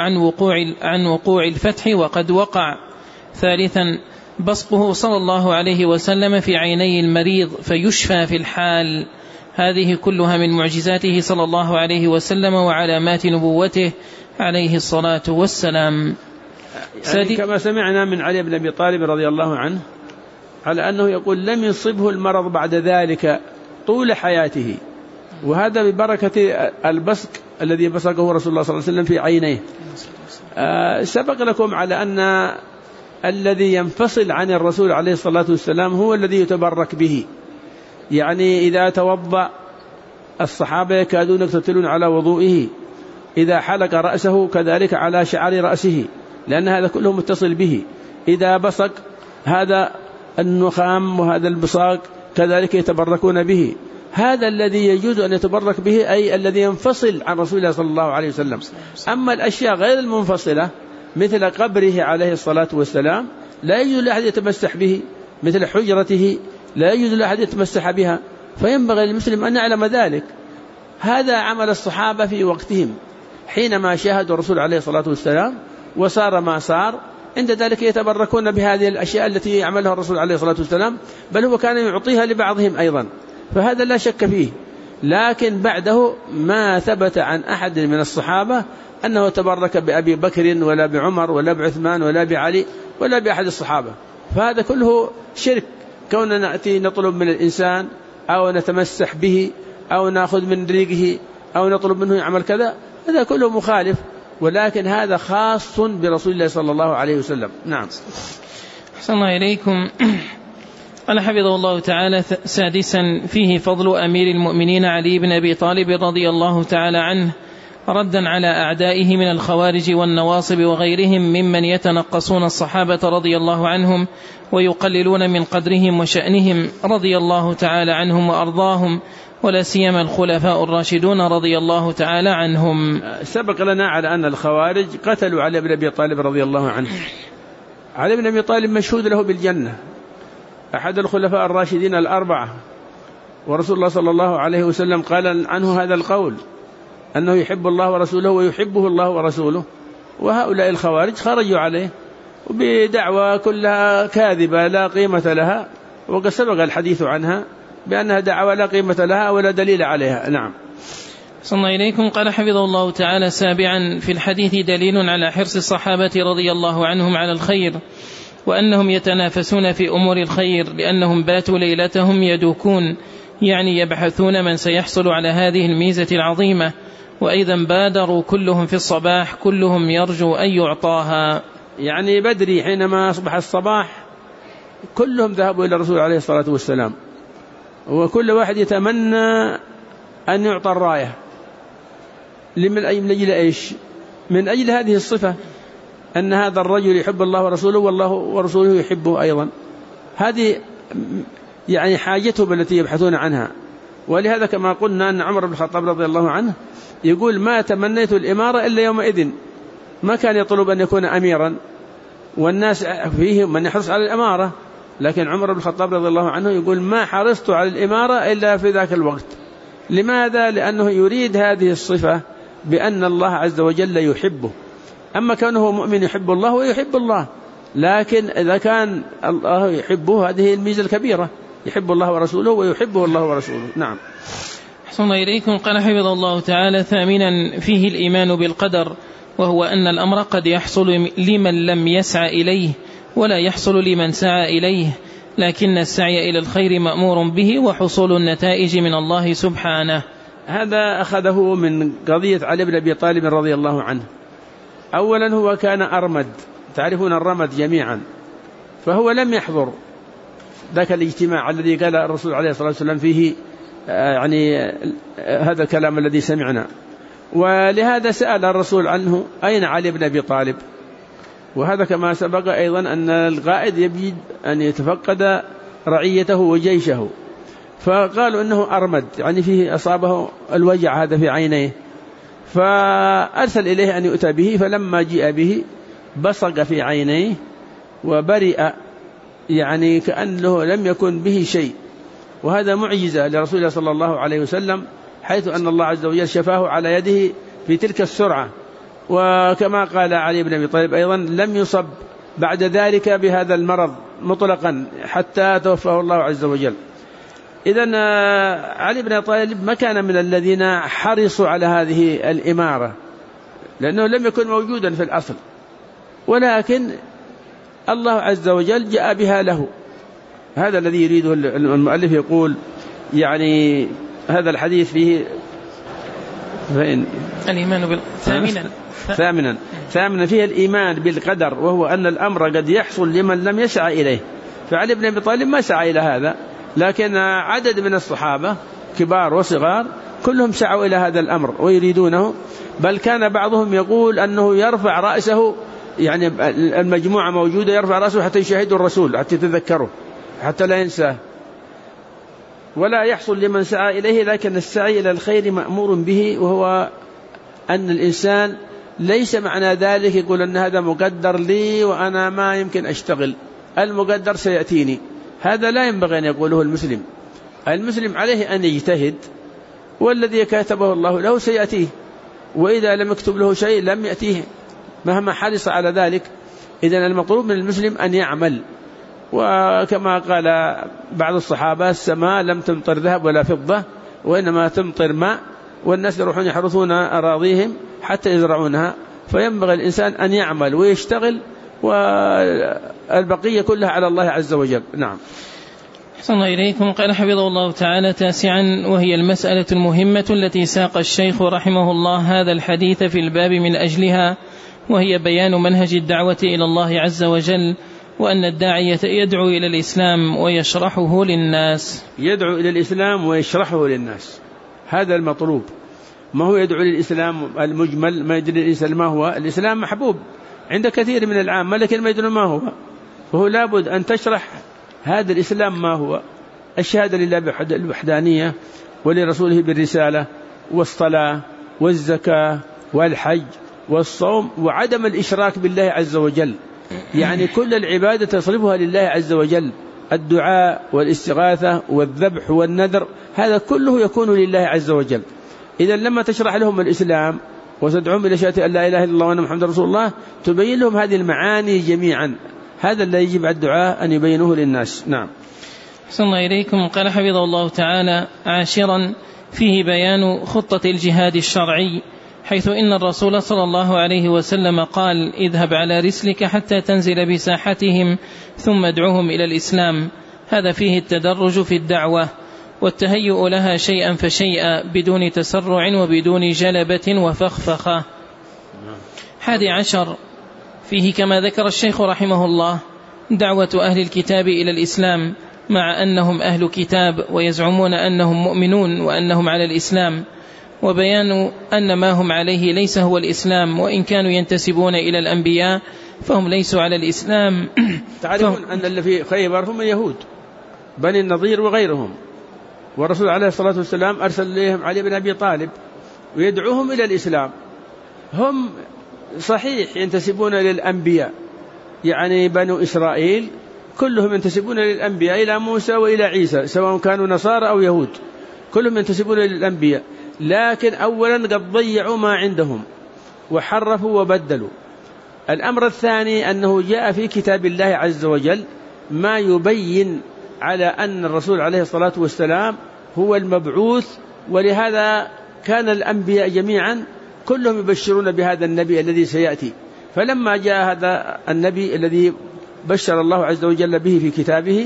عن وقوع الفتح وقد وقع. ثالثا، بصقه صلى الله عليه وسلم في عيني المريض فيشفى في الحال. هذه كلها من معجزاته صلى الله عليه وسلم وعلامات نبوته عليه الصلاة والسلام. يعني كما سمعنا من علي بن أبي طالب رضي الله عنه على أنه يقول: لم يصبه المرض بعد ذلك طول حياته، وهذا ببركة البصق الذي بصقه رسول الله صلى الله عليه وسلم في عينيه. سبق لكم على أن الذي ينفصل عن الرسول عليه الصلاة والسلام هو الذي يتبرك به. يعني إذا توضأ الصحابة يكادون يقتتلون على وضوئه، إذا حلق رأسه كذلك على شعر رأسه، لأن هذا كله متصل به. إذا بصق هذا النخام وهذا البصاق كذلك يتبركون به. هذا الذي يجوز أن يتبرك به أي الذي ينفصل عن رسول الله صلى الله عليه وسلم. أما الأشياء غير المنفصلة مثل قبره عليه الصلاة والسلام لا يجوز لأحد يتمسح به، مثل حجرته لا يجوز لأحد يتمسح بها، فينبغي للمسلم أن يعلم ذلك. هذا عمل الصحابة في وقتهم حينما شاهدوا الرسول عليه الصلاة والسلام، وصار ما صار، عند ذلك يتبركون بهذه الأشياء التي يعملها الرسول عليه الصلاة والسلام، بل هو كان يعطيها لبعضهم أيضا، فهذا لا شك فيه. لكن بعده ما ثبت عن أحد من الصحابة أنه تبرك بأبي بكر ولا بعمر ولا بعثمان ولا بعلي ولا بأحد الصحابة، فهذا كله شرك. كوننا نأتي نطلب من الإنسان أو نتمسح به أو نأخذ من ريقه أو نطلب منه يعمل كذا، هذا كله مخالف، ولكن هذا خاص برسول الله صلى الله عليه وسلم. نعم. أحسن الله إليكم. قال حفظه الله تعالى: سادسا، فيه فضل أمير المؤمنين علي بن أبي طالب رضي الله تعالى عنه، ردا على أعدائه من الخوارج والنواصب وغيرهم ممن يتنقصون الصحابة رضي الله عنهم ويقللون من قدرهم وشأنهم رضي الله تعالى عنهم وأرضاهم، ولا سيما الخلفاء الراشدون رضي الله تعالى عنهم. سبق لنا على أن الخوارج قتلوا علي بن أبي طالب رضي الله عنه. علي بن أبي طالب مشهود له بالجنة، أحد الخلفاء الراشدين الأربعة، ورسول الله صلى الله عليه وسلم قال عنه هذا القول أنه يحب الله ورسوله ويحبه الله ورسوله، وهؤلاء الخوارج خرجوا عليه بدعوى كلها كاذبة لا قيمة لها، وقد سبق الحديث عنها بأنها دعوى لا قيمة لها ولا دليل عليها. نعم. صلى إليكم. قال حفظه الله تعالى: سابعا، في الحديث دليل على حرص الصحابة رضي الله عنهم على الخير، وأنهم يتنافسون في أمور الخير لأنهم باتوا ليلتهم يدوكون، يعني يبحثون من سيحصل على هذه الميزة العظيمة، وأيضا بادروا كلهم في الصباح كلهم يرجو أن يعطاها. يعني بدري حينما أصبح الصباح كلهم ذهبوا إلى الرسول عليه الصلاة والسلام، وكل واحد يتمنى أن يعطى الراية. من أجل إيش؟ من أجل هذه الصفة، أن هذا الرجل يحب الله ورسوله والله ورسوله يحبه أيضا. هذه يعني حاجتهم التي يبحثون عنها. ولهذا كما قلنا أن عمر بن الخطاب رضي الله عنه يقول: ما تمنيت الإمارة إلا يومئذ. ما كان يطلب أن يكون أميرا، والناس فيه من يحرص على الإمارة، لكن عمر بن الخطاب رضي الله عنه يقول: ما حرصت على الإمارة إلا في ذاك الوقت. لماذا؟ لأنه يريد هذه الصفة بأن الله عز وجل يحبه. أما كونه مؤمن يحب الله ويحب الله، لكن إذا كان الله يحبه هذه الميزة الكبيرة، يحب الله ورسوله ويحبه الله ورسوله. نعم. أحسن إليكم. قال حفظه الله تعالى: ثامنا، فيه الإيمان بالقدر، وهو أن الأمر قد يحصل لمن لم يسعى إليه ولا يحصل لمن سعى إليه، لكن السعي إلى الخير مأمور به، وحصول النتائج من الله سبحانه. هذا أخذه من قضية علي بن أبي طالب رضي الله عنه. أولا هو كان أرمد، تعرفون الرمد جميعا، فهو لم يحضر ذاك الاجتماع الذي قال الرسول عليه الصلاة والسلام فيه يعني هذا الكلام الذي سمعنا، ولهذا سأل الرسول عنه: أين علي بن أبي طالب؟ وهذا كما سبق أيضا أن القائد يبيد أن يتفقد رعيته وجيشه، فقالوا إنه أرمد، يعني فيه أصابه الوجع هذا في عينيه، فأرسل إليه أن يؤتى به، فلما جاء به بصق في عينيه وبرئ، يعني كأنه لم يكن به شيء. وهذا معجزة لرسول الله صلى الله عليه وسلم، حيث أن الله عز وجل شفاه على يده في تلك السرعة. وكما قال علي بن أبي طالب أيضا: لم يصب بعد ذلك بهذا المرض مطلقا حتى توفاه الله عز وجل. إذن علي بن أبي طالب ما كان من الذين حرصوا على هذه الإمارة، لأنه لم يكن موجودا في الأصل، ولكن الله عز وجل جاء بها له. هذا الذي يريده المؤلف. يقول يعني هذا الحديث فيه الإيمان ثامنا فيه الإيمان بالقدر، وهو أن الأمر قد يحصل لمن لم يسعى إليه. فعلي بن أبي طالب ما سعى إلى هذا، لكن عدد من الصحابة كبار وصغار كلهم سعوا إلى هذا الأمر ويريدونه، بل كان بعضهم يقول أنه يرفع رأسه، يعني المجموعة موجودة، يرفع رأسه حتى يشاهدوا الرسول، حتى يتذكره، حتى لا ينساه. ولا يحصل لمن سعى إليه، لكن السعي إلى الخير مأمور به، وهو أن الإنسان ليس معنى ذلك يقول أن هذا مقدر لي وأنا ما يمكن أشتغل، المقدر سيأتيني. هذا لا ينبغي أن يقوله المسلم. المسلم عليه أن يجتهد، والذي كتبه الله له سيأتيه، وإذا لم يكتب له شيء لم يأتيه مهما حرص على ذلك. إذن المطلوب من المسلم أن يعمل. وكما قال بعض الصحابة: السماء لم تمطر ذهب ولا فضة، وإنما تمطر ماء، والناس يروحون يحرثون أراضيهم حتى يزرعونها. فينبغي الإنسان أن يعمل ويشتغل، والبقية كلها على الله عز وجل. نعم. أحسن إليكم. قال حفظه الله تعالى: تاسعا، وهي المسألة المهمة التي ساق الشيخ رحمه الله هذا الحديث في الباب من أجلها، وهي بيان منهج الدعوة إلى الله عز وجل، وأن الداعية يدعو إلى الإسلام ويشرحه للناس. يدعو إلى الإسلام ويشرحه للناس، هذا المطلوب. ما هو يدعو للإسلام المجمل، ما يدري الإنسان ما هو الإسلام، محبوب عند كثير من العامة لكن ما يدري ما هو. فهو لابد أن تشرح هذا الإسلام ما هو: الشهادة لله بالوحدانية، ولرسوله بالرسالة، والصلاة، والزكاة، والحج، والصوم، وعدم الإشراك بالله عز وجل. يعني كل العبادة تصرفها لله عز وجل، الدعاء والاستغاثة والذبح والنذر هذا كله يكون لله عز وجل. إذا لما تشرح لهم الإسلام وتدعوهم إلى شهادة أن لا إله إلا الله وأن محمد رسول الله تبين لهم هذه المعاني جميعا. هذا الذي يجب على الدعاء أن يبينوه للناس. نعم. أحسن الله إليكم. قال حفظه الله تعالى: عاشرا، فيه بيان خطة الجهاد الشرعي، حيث إن الرسول صلى الله عليه وسلم قال: اذهب على رسلك حتى تنزل بساحتهم ثم ادعوهم إلى الإسلام. هذا فيه التدرج في الدعوة والتهيؤ لها شيئا فشيئا بدون تسرع وبدون جلبة وفخفخة. 11، فيه كما ذكر الشيخ رحمه الله دعوة أهل الكتاب إلى الإسلام مع أنهم أهل كتاب ويزعمون أنهم مؤمنون وأنهم على الإسلام، وبيان أن ما هم عليه ليس هو الإسلام، وإن كانوا ينتسبون إلى الأنبياء فهم ليسوا على الإسلام. تعرفون أن اللي في خيبر هم اليهود بني النضير وغيرهم، والرسول عليه الصلاة والسلام أرسل إليهم علي بن أبي طالب ويدعوهم إلى الإسلام. هم صحيح ينتسبون للأنبياء، يعني بنو إسرائيل كلهم ينتسبون للأنبياء إلى موسى وإلى عيسى، سواء كانوا نصارى أو يهود كلهم ينتسبون للأنبياء، لكن أولا قد ضيعوا ما عندهم وحرفوا وبدلوا. الأمر الثاني أنه جاء في كتاب الله عز وجل ما يبين على أن الرسول عليه الصلاة والسلام هو المبعوث، ولهذا كان الأنبياء جميعا كلهم يبشرون بهذا النبي الذي سيأتي. فلما جاء هذا النبي الذي بشر الله عز وجل به في كتابه،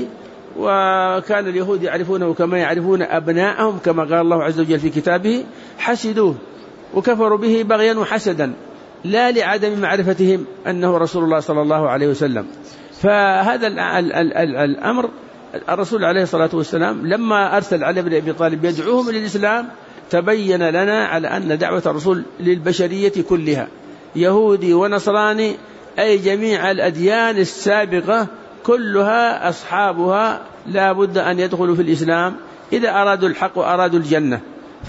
وكان اليهود يعرفونه كما يعرفون أبناءهم كما قال الله عز وجل في كتابه، حسدوه وكفروا به بغيا وحسدا لا لعدم معرفتهم أنه رسول الله صلى الله عليه وسلم. فهذا الأمر الرسول عليه الصلاة والسلام لما أرسل علي بن أبي طالب يدعوهم إلى الإسلام تبين لنا على أن دعوة الرسول للبشرية كلها، يهودي ونصراني، أي جميع الأديان السابقة كلها أصحابها لا بد أن يدخلوا في الإسلام إذا أرادوا الحق وأرادوا الجنة.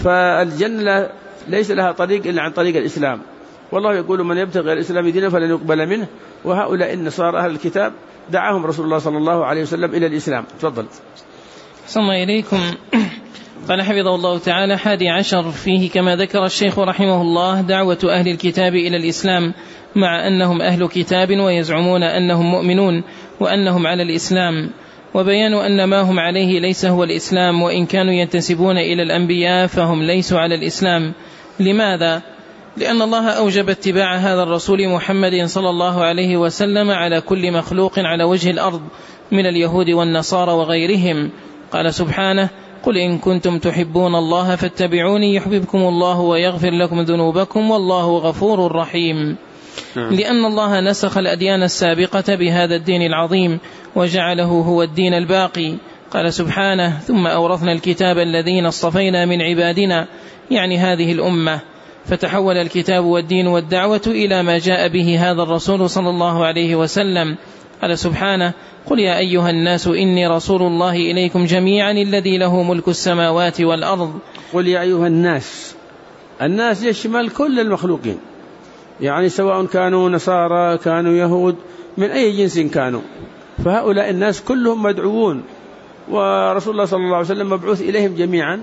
فالجنة ليس لها طريق إلا عن طريق الإسلام، والله يقول: من يبتغي الإسلام دينا فلن يقبل منه. وهؤلاء النصارى أهل الكتاب دعاهم رسول الله صلى الله عليه وسلم إلى الإسلام. تفضل. أحسن الله إليكم. قال حفظه الله تعالى: 11، فيه كما ذكر الشيخ رحمه الله دعوة أهل الكتاب إلى الإسلام مع أنهم أهل كتاب ويزعمون أنهم مؤمنون وأنهم على الإسلام، وبيان أن ما هم عليه ليس هو الإسلام، وإن كانوا ينتسبون إلى الأنبياء فهم ليسوا على الإسلام. لماذا؟ لأن الله أوجب اتباع هذا الرسول محمد صلى الله عليه وسلم على كل مخلوق على وجه الأرض من اليهود والنصارى وغيرهم. قال سبحانه: قل إن كنتم تحبون الله فاتبعوني يحببكم الله ويغفر لكم ذنوبكم والله غفور رحيم. لأن الله نسخ الأديان السابقة بهذا الدين العظيم وجعله هو الدين الباقي. قال سبحانه: ثم أورثنا الكتاب الذين اصطفينا من عبادنا، يعني هذه الأمة. فتحول الكتاب والدين والدعوة إلى ما جاء به هذا الرسول صلى الله عليه وسلم. قال سبحانه: قل يا أيها الناس إني رسول الله إليكم جميعا الذي له ملك السماوات والأرض. قل يا أيها الناس، الناس يشمل كل المخلوقين، يعني سواء كانوا نصارى كانوا يهود من أي جنس كانوا، فهؤلاء الناس كلهم مدعوون، ورسول الله صلى الله عليه وسلم مبعوث إليهم جميعا،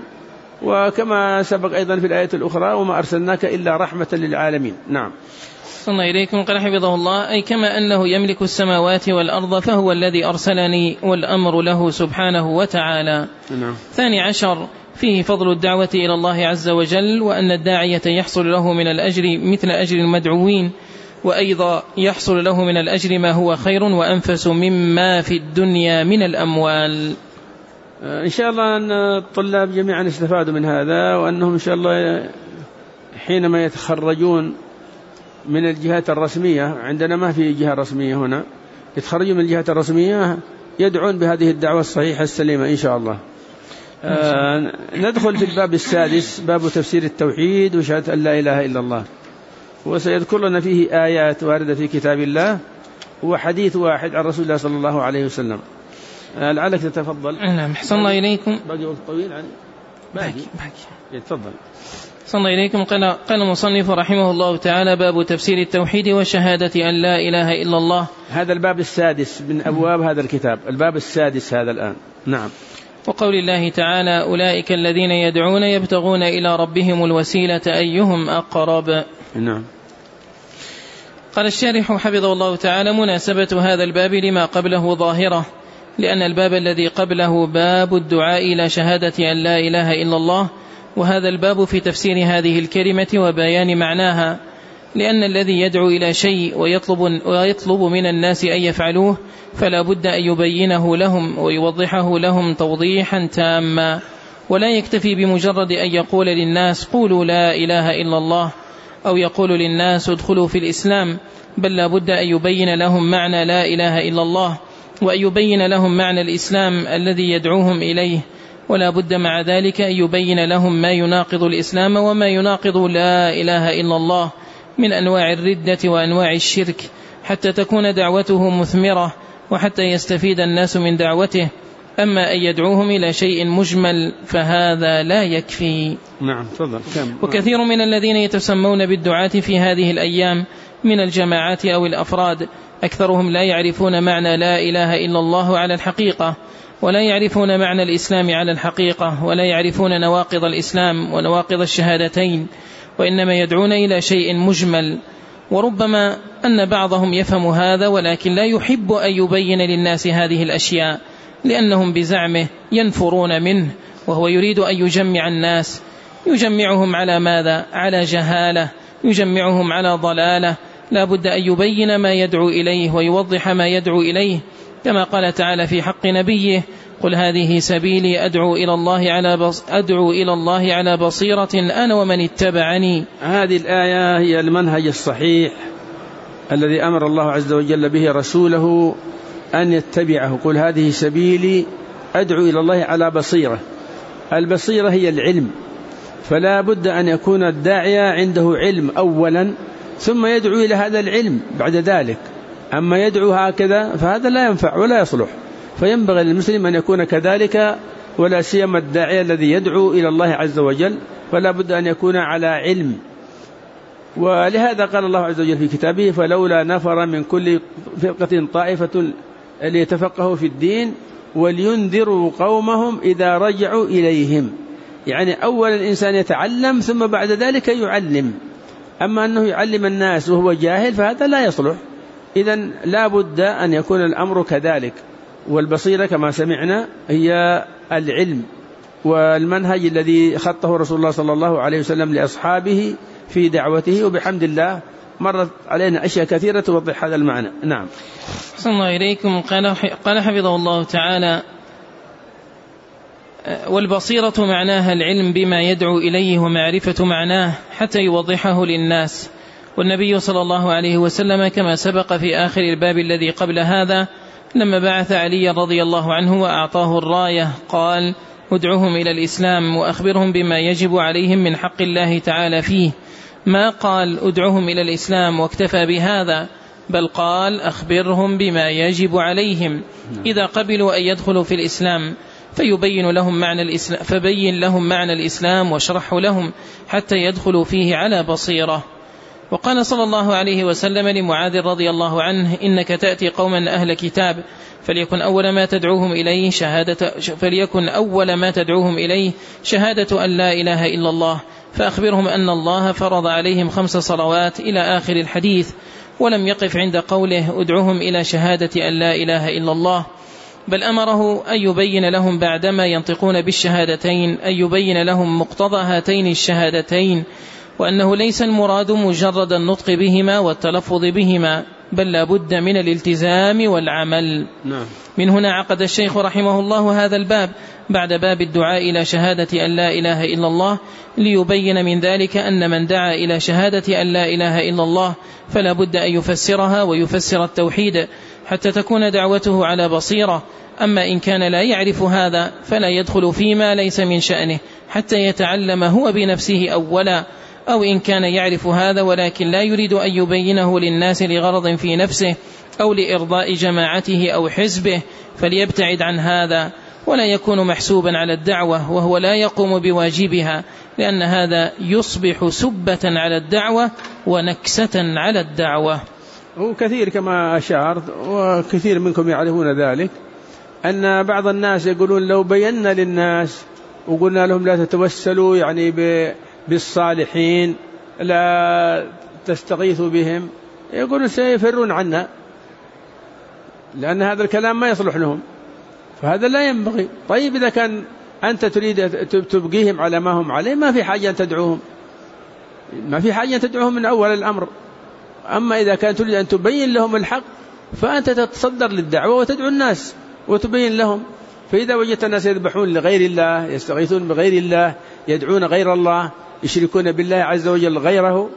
وكما سبق أيضا في الآية الأخرى: وما أرسلناك إلا رحمة للعالمين. نعم. صلى الله إليكم. قال حفظه الله: أي كما أنه يملك السماوات والأرض فهو الذي أرسلني، والأمر له سبحانه وتعالى. نعم. 12، فيه فضل الدعوة إلى الله عز وجل، وأن الداعية يحصل له من الأجر مثل أجر المدعوين، وأيضا يحصل له من الأجر ما هو خير وأنفس مما في الدنيا من الأموال. إن شاء الله أن الطلاب جميعا استفادوا من هذا، وأنهم إن شاء الله حينما يتخرجون من الجهات الرسمية، عندنا ما في جهة رسمية هنا، يتخرجون من الجهات الرسمية يدعون بهذه الدعوة الصحيحة السليمة إن شاء الله. ندخل في الباب السادس، باب تفسير التوحيد وشهادة أن لا إله إلا الله، وسيذكر لنا فيه آيات واردة في كتاب الله وحديث واحد عن رسول الله صلى الله عليه وسلم. لعلك تتفضل. نعم. أحسن الله إليكم. باقي وقت طويل عن باقي. تفضل. صلى الله إليكم. قال المصنف رحمه الله تعالى: باب تفسير التوحيد وشهادة أن لا إله إلا الله. هذا الباب السادس من أبواب هذا الكتاب، الباب السادس هذا الآن. نعم. وقول الله تعالى: أولئك الذين يدعون يبتغون إلى ربهم الوسيلة أيهم أقرب. نعم. قال الشارح حفظه الله تعالى: مناسبة هذا الباب لما قبله ظاهرة، لأن الباب الذي قبله باب الدعاء إلى شهادة أن لا إله إلا الله، وهذا الباب في تفسير هذه الكلمة وبيان معناها، لأن الذي يدعو إلى شيء ويطلب من الناس أن يفعلوه فلا بد أن يبينه لهم ويوضحه لهم توضيحا تاما، ولا يكتفي بمجرد أن يقول للناس قولوا لا إله إلا الله، أو يقول للناس ادخلوا في الإسلام، بل لا بد أن يبين لهم معنى لا إله إلا الله، وأن يبين لهم معنى الإسلام الذي يدعوهم إليه، ولا بد مع ذلك أن يبين لهم ما يناقض الإسلام وما يناقض لا إله إلا الله من أنواع الردة وأنواع الشرك، حتى تكون دعوته مثمرة وحتى يستفيد الناس من دعوته. أما أن يدعوهم إلى شيء مجمل فهذا لا يكفي. نعم. تفضل. وكثير من الذين يتسمون بالدعاة في هذه الأيام من الجماعات أو الأفراد أكثرهم لا يعرفون معنى لا إله إلا الله على الحقيقة، ولا يعرفون معنى الإسلام على الحقيقة، ولا يعرفون نواقض الإسلام ونواقض الشهادتين، وإنما يدعون إلى شيء مجمل. وربما أن بعضهم يفهم هذا ولكن لا يحب أن يبين للناس هذه الأشياء، لأنهم بزعمه ينفرون منه، وهو يريد أن يجمع الناس. يجمعهم على ماذا؟ على جهالة، يجمعهم على ضلالة. لا بد أن يبين ما يدعو إليه ويوضح ما يدعو إليه، كما قال تعالى في حق نبيه: قل هذه سبيلي أدعو إلى الله على بصيرة أنا ومن اتبعني. هذه الآية هي المنهج الصحيح الذي أمر الله عز وجل به رسوله أن يتبعه. قل هذه سبيلي أدعو إلى الله على بصيرة. البصيرة هي العلم، فلا بد أن يكون الداعية عنده علم أولا ثم يدعو إلى هذا العلم بعد ذلك. أما يدعو هكذا فهذا لا ينفع ولا يصلح، فينبغي للمسلم أن يكون كذلك، ولا سيما الداعية الذي يدعو إلى الله عز وجل، فلا بد أن يكون على علم. ولهذا قال الله عز وجل في كتابه: فلولا نفر من كل فرقة طائفة ليتفقهوا في الدين ولينذروا قومهم إذا رجعوا إليهم. يعني أول الإنسان يتعلم ثم بعد ذلك يعلم، أما أنه يعلم الناس وهو جاهل فهذا لا يصلح. إذن لا بد أن يكون الأمر كذلك. والبصيرة كما سمعنا هي العلم والمنهج الذي خطه رسول الله صلى الله عليه وسلم لأصحابه في دعوته، وبحمد الله مرت علينا أشياء كثيرة توضح هذا المعنى. نعم. صلى الله إليكم. قال حفظه الله تعالى: والبصيرة معناها العلم بما يدعو إليه ومعرفة معناه حتى يوضحه للناس. والنبي صلى الله عليه وسلم كما سبق في آخر الباب الذي قبل هذا لما بعث علي رضي الله عنه وأعطاه الراية قال: ادعوهم إلى الإسلام وأخبرهم بما يجب عليهم من حق الله تعالى فيه. ما قال ادعوهم إلى الإسلام واكتفى بهذا، بل قال أخبرهم بما يجب عليهم إذا قبلوا أن يدخلوا في الإسلام، فبين لهم معنى الإسلام واشرحه لهم حتى يدخلوا فيه على بصيرة. وقال صلى الله عليه وسلم لمعاذ رضي الله عنه: إنك تأتي قوما أهل كتاب فليكن أول ما تدعوهم إليه شهادة أن لا إله إلا الله، فأخبرهم أن الله فرض عليهم 5 صلوات إلى آخر الحديث، ولم يقف عند قوله ادعوهم إلى شهادة أن لا إله إلا الله، بل أمره أن يبين لهم بعدما ينطقون بالشهادتين أن يبين لهم مقتضى هاتين الشهادتين، وأنه ليس المراد مجرد النطق بهما والتلفظ بهما، بل لا بد من الالتزام والعمل. من هنا عقد الشيخ رحمه الله هذا الباب بعد باب الدعاء إلى شهادة أن لا إله إلا الله، ليبين من ذلك أن من دعا إلى شهادة أن لا إله إلا الله فلا بد أن يفسرها ويفسر التوحيد حتى تكون دعوته على بصيرة. أما إن كان لا يعرف هذا فلا يدخل فيما ليس من شأنه حتى يتعلم هو بنفسه أولا، أو إن كان يعرف هذا ولكن لا يريد أن يبينه للناس لغرض في نفسه أو لإرضاء جماعته أو حزبه فليبتعد عن هذا، ولا يكون محسوبا على الدعوة وهو لا يقوم بواجبها، لأن هذا يصبح سبة على الدعوة ونكسة على الدعوة. وكثير كما أشعرت وكثير منكم يعرفون ذلك أن بعض الناس يقولون لو بينا للناس وقلنا لهم لا تتوسلوا يعني بالصالحين، لا تستغيثوا بهم، يقولون سيفرون عنا، لأن هذا الكلام ما يصلح لهم، فهذا لا ينبغي. طيب إذا كان أنت تريد تبقيهم على ما هم عليه ما في حاجة أن تدعوهم، ما في حاجة أن تدعوهم من أول الأمر. أما إذا كان تريد أن تبين لهم الحق فأنت تتصدر للدعوة وتدعو الناس وتبين لهم. فإذا وجدت الناس يذبحون لغير الله، يستغيثون بغير الله، يدعون غير الله، يشركون بالله عز وجل غيره،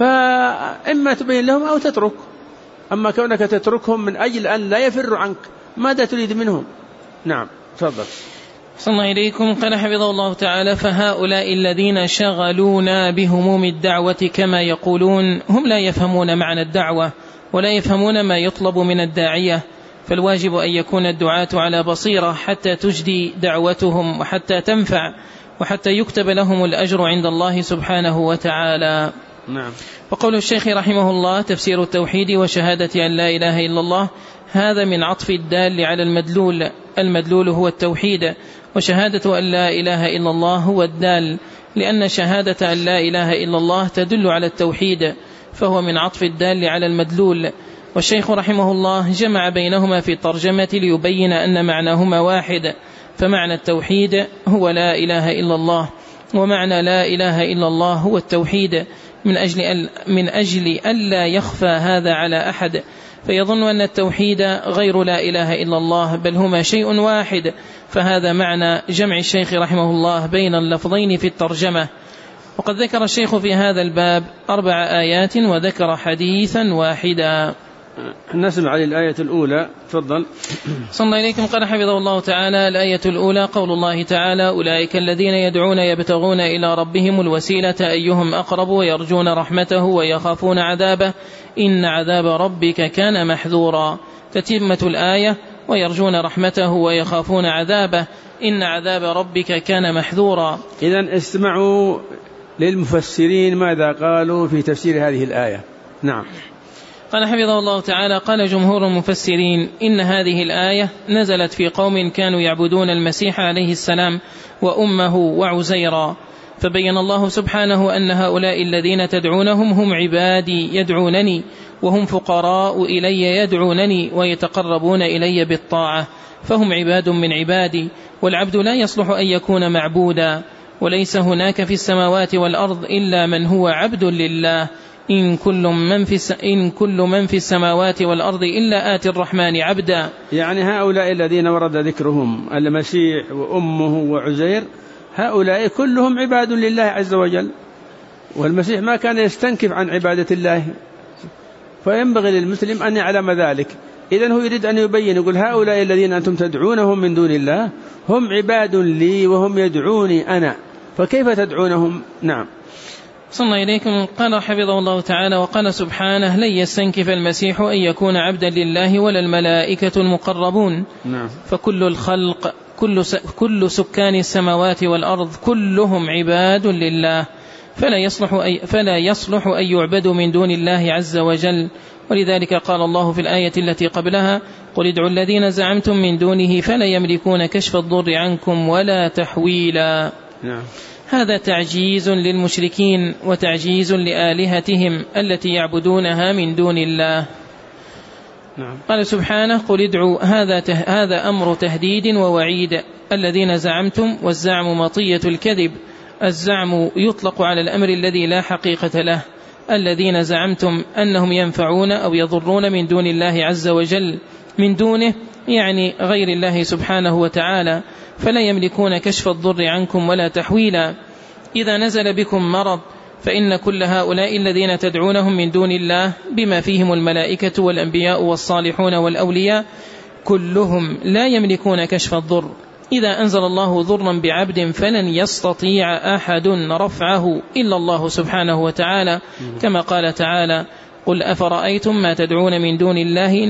فإما تبين لهم أو تترك. أما كونك تتركهم من أجل أن لا يفروا عنك، ماذا تريد منهم؟ نعم تفضل. صلى الله إليكم. قال حفظه الله تعالى: فهؤلاء الذين شغلونا بهموم الدعوة كما يقولون هم لا يفهمون معنى الدعوة ولا يفهمون ما يطلب من الداعية، فالواجب أن يكون الدعاة على بصيرة حتى تجدي دعوتهم وحتى تنفع وحتى يكتب لهم الأجر عند الله سبحانه وتعالى. نعم. وقول الشيخ رحمه الله: تفسير التوحيد وشهادة أن لا إله إلا الله، هذا من عطف الدال على المدلول. المدلول هو التوحيد، وشهادة أن لا إله إلا الله هو الدال، لأن شهادة أن لا إله إلا الله تدل على التوحيد، فهو من عطف الدال على المدلول. والشيخ رحمه الله جمع بينهما في الترجمة ليبين أن معناهما واحد، فمعنى التوحيد هو لا إله إلا الله، ومعنى لا إله إلا الله هو التوحيد، من أجل ألا يخفى هذا على أحد فيظن أن التوحيد غير لا إله إلا الله، بل هما شيء واحد. فهذا معنى جمع الشيخ رحمه الله بين اللفظين في الترجمة. وقد ذكر الشيخ في هذا الباب 4 آيات وذكر حديثا واحدا. نسمع الآية الأولى. تفضل. صلى الله إليكم. قال حفظه الله تعالى: الآية الأولى قول الله تعالى: أولئك الذين يدعون يبتغون إلى ربهم الوسيلة أيهم أقرب ويرجون رحمته ويخافون عذابه إن عذاب ربك كان محذورا. تتمة الآية: ويرجون رحمته ويخافون عذابه إن عذاب ربك كان محذورا. إذن استمعوا للمفسرين ماذا قالوا في تفسير هذه الآية. نعم. قال حفظه الله تعالى: قال جمهور المفسرين إن هذه الآية نزلت في قوم كانوا يعبدون المسيح عليه السلام وأمه وعزيرا، فبين الله سبحانه أن هؤلاء الذين تدعونهم هم عبادي يدعونني، وهم فقراء إلي يدعونني ويتقربون إلي بالطاعة، فهم عباد من عبادي. والعبد لا يصلح أن يكون معبودا، وليس هناك في السماوات والأرض إلا من هو عبد لله. إن كل من في السماوات والأرض إلا آتي الرحمن عبدا. يعني هؤلاء الذين ورد ذكرهم المسيح وأمه وعزير، هؤلاء كلهم عباد لله عز وجل، والمسيح ما كان يستنكف عن عبادة الله، فينبغي للمسلم أن يعلم ذلك. إذن هو يريد أن يبين، يقول هؤلاء الذين أنتم تدعونهم من دون الله هم عباد لي وهم يدعوني أنا، فكيف تدعونهم؟ نعم. صلى الله إليكم. قال حفظه الله تعالى: وقال سبحانه: لن يستنكف المسيح أن يكون عبدا لله ولا الملائكة المقربون. نعم. فكل الخلق كل سكان السماوات والأرض كلهم عباد لله، فلا يصلح أن يعبدوا من دون الله عز وجل. ولذلك قال الله في الآية التي قبلها: قل ادعوا الذين زعمتم من دونه فلا يملكون كشف الضر عنكم ولا تحويلا. نعم. هذا تعجيز للمشركين وتعجيز لآلهتهم التي يعبدونها من دون الله. نعم. قال سبحانه: قل ادعوا، هذا أمر تهديد ووعيد. الذين زعمتم، والزعم مطية الكذب، الزعم يطلق على الأمر الذي لا حقيقة له. الذين زعمتم أنهم ينفعون أو يضرون من دون الله عز وجل، من دونه يعني غير الله سبحانه وتعالى، فلا يملكون كشف الضر عنكم ولا تحويلا. إذا نزل بكم مرض فإن كل هؤلاء الذين تدعونهم من دون الله بما فيهم الملائكة والأنبياء والصالحون والأولياء كلهم لا يملكون كشف الضر. إذا أنزل الله ضرا بعبد فلن يستطيع أحد رفعه إلا الله سبحانه وتعالى، كما قال تعالى: قل أفرأيتم ما تدعون من دون الله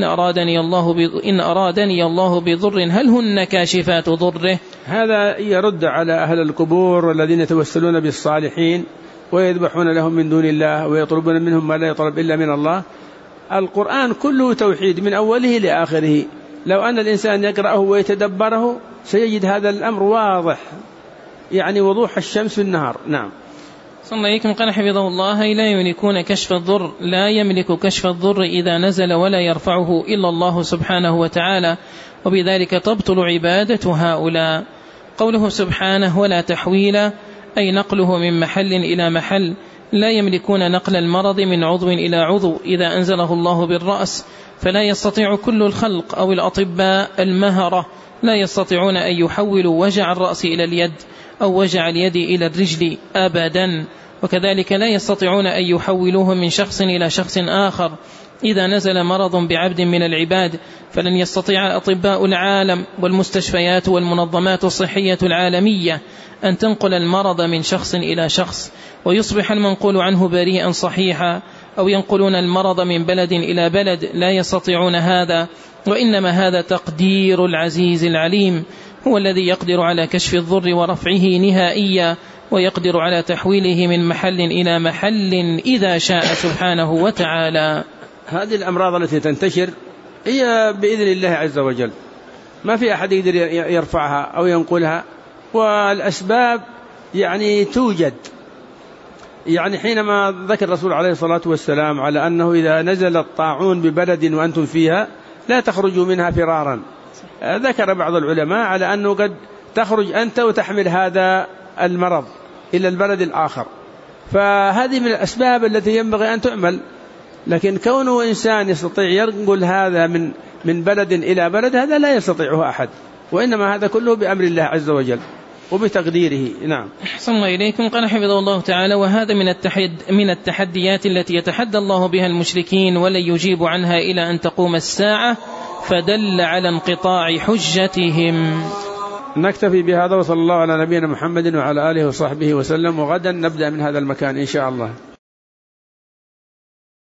إن أرادني الله بضر هل هن كاشفات ضره. هذا يرد على أهل القبور الذين يتوسلون بالصالحين ويذبحون لهم من دون الله ويطلبون منهم ما لا يطلب إلا من الله. القرآن كله توحيد من أوله لآخره، لو أن الإنسان يقرأه ويتدبره سيجد هذا الأمر واضح، يعني وضوح الشمس في النهار. نعم. صلى الله عليكم قال حفظه الله لا يملكون كشف الضر، لا يملك كشف الضر إذا نزل ولا يرفعه إلا الله سبحانه وتعالى، وبذلك تبطل عبادة هؤلاء. قوله سبحانه ولا تحويل أي نقله من محل إلى محل، لا يملكون نقل المرض من عضو إلى عضو إذا أنزله الله بالرأس، فلا يستطيع كل الخلق أو الأطباء المهرة لا يستطيعون أن يحولوا وجع الرأس إلى اليد أو وجع اليد إلى الرجل أبدا، وكذلك لا يستطيعون أن يحولوه من شخص إلى شخص آخر. إذا نزل مرض بعبد من العباد فلن يستطيع أطباء العالم والمستشفيات والمنظمات الصحية العالمية أن تنقل المرض من شخص إلى شخص ويصبح المنقول عنه بريئا صحيحا، أو ينقلون المرض من بلد إلى بلد، لا يستطيعون هذا، وإنما هذا تقدير العزيز العليم، هو الذي يقدر على كشف الضر ورفعه نهائيا، ويقدر على تحويله من محل إلى محل إذا شاء سبحانه وتعالى. هذه الأمراض التي تنتشر هي بإذن الله عز وجل، ما في أحد يقدر يرفعها أو ينقلها، والأسباب يعني توجد. يعني حينما ذكر الرسول عليه الصلاة والسلام على أنه إذا نزل الطاعون ببلد وأنتم فيها لا تخرجوا منها فرارا، ذكر بعض العلماء على أنه قد تخرج أنت وتحمل هذا المرض إلى البلد الآخر، فهذه من الأسباب التي ينبغي أن تعمل. لكن كونه إنسان يستطيع ينقل هذا من بلد إلى بلد هذا لا يستطيعه أحد، وإنما هذا كله بأمر الله عز وجل وبتقديره. نعم. أحسن الله إليكم. قال حفظه الله تعالى وهذا من التحديات التي يتحدى الله بها المشركين ولن يجيب عنها إلى أن تقوم الساعة، فدل على انقطاع حجتهم. نكتفي بهذا، وصلى الله على نبينا محمد وعلى آله وصحبه وسلم، وغدا نبدأ من هذا المكان إن شاء الله.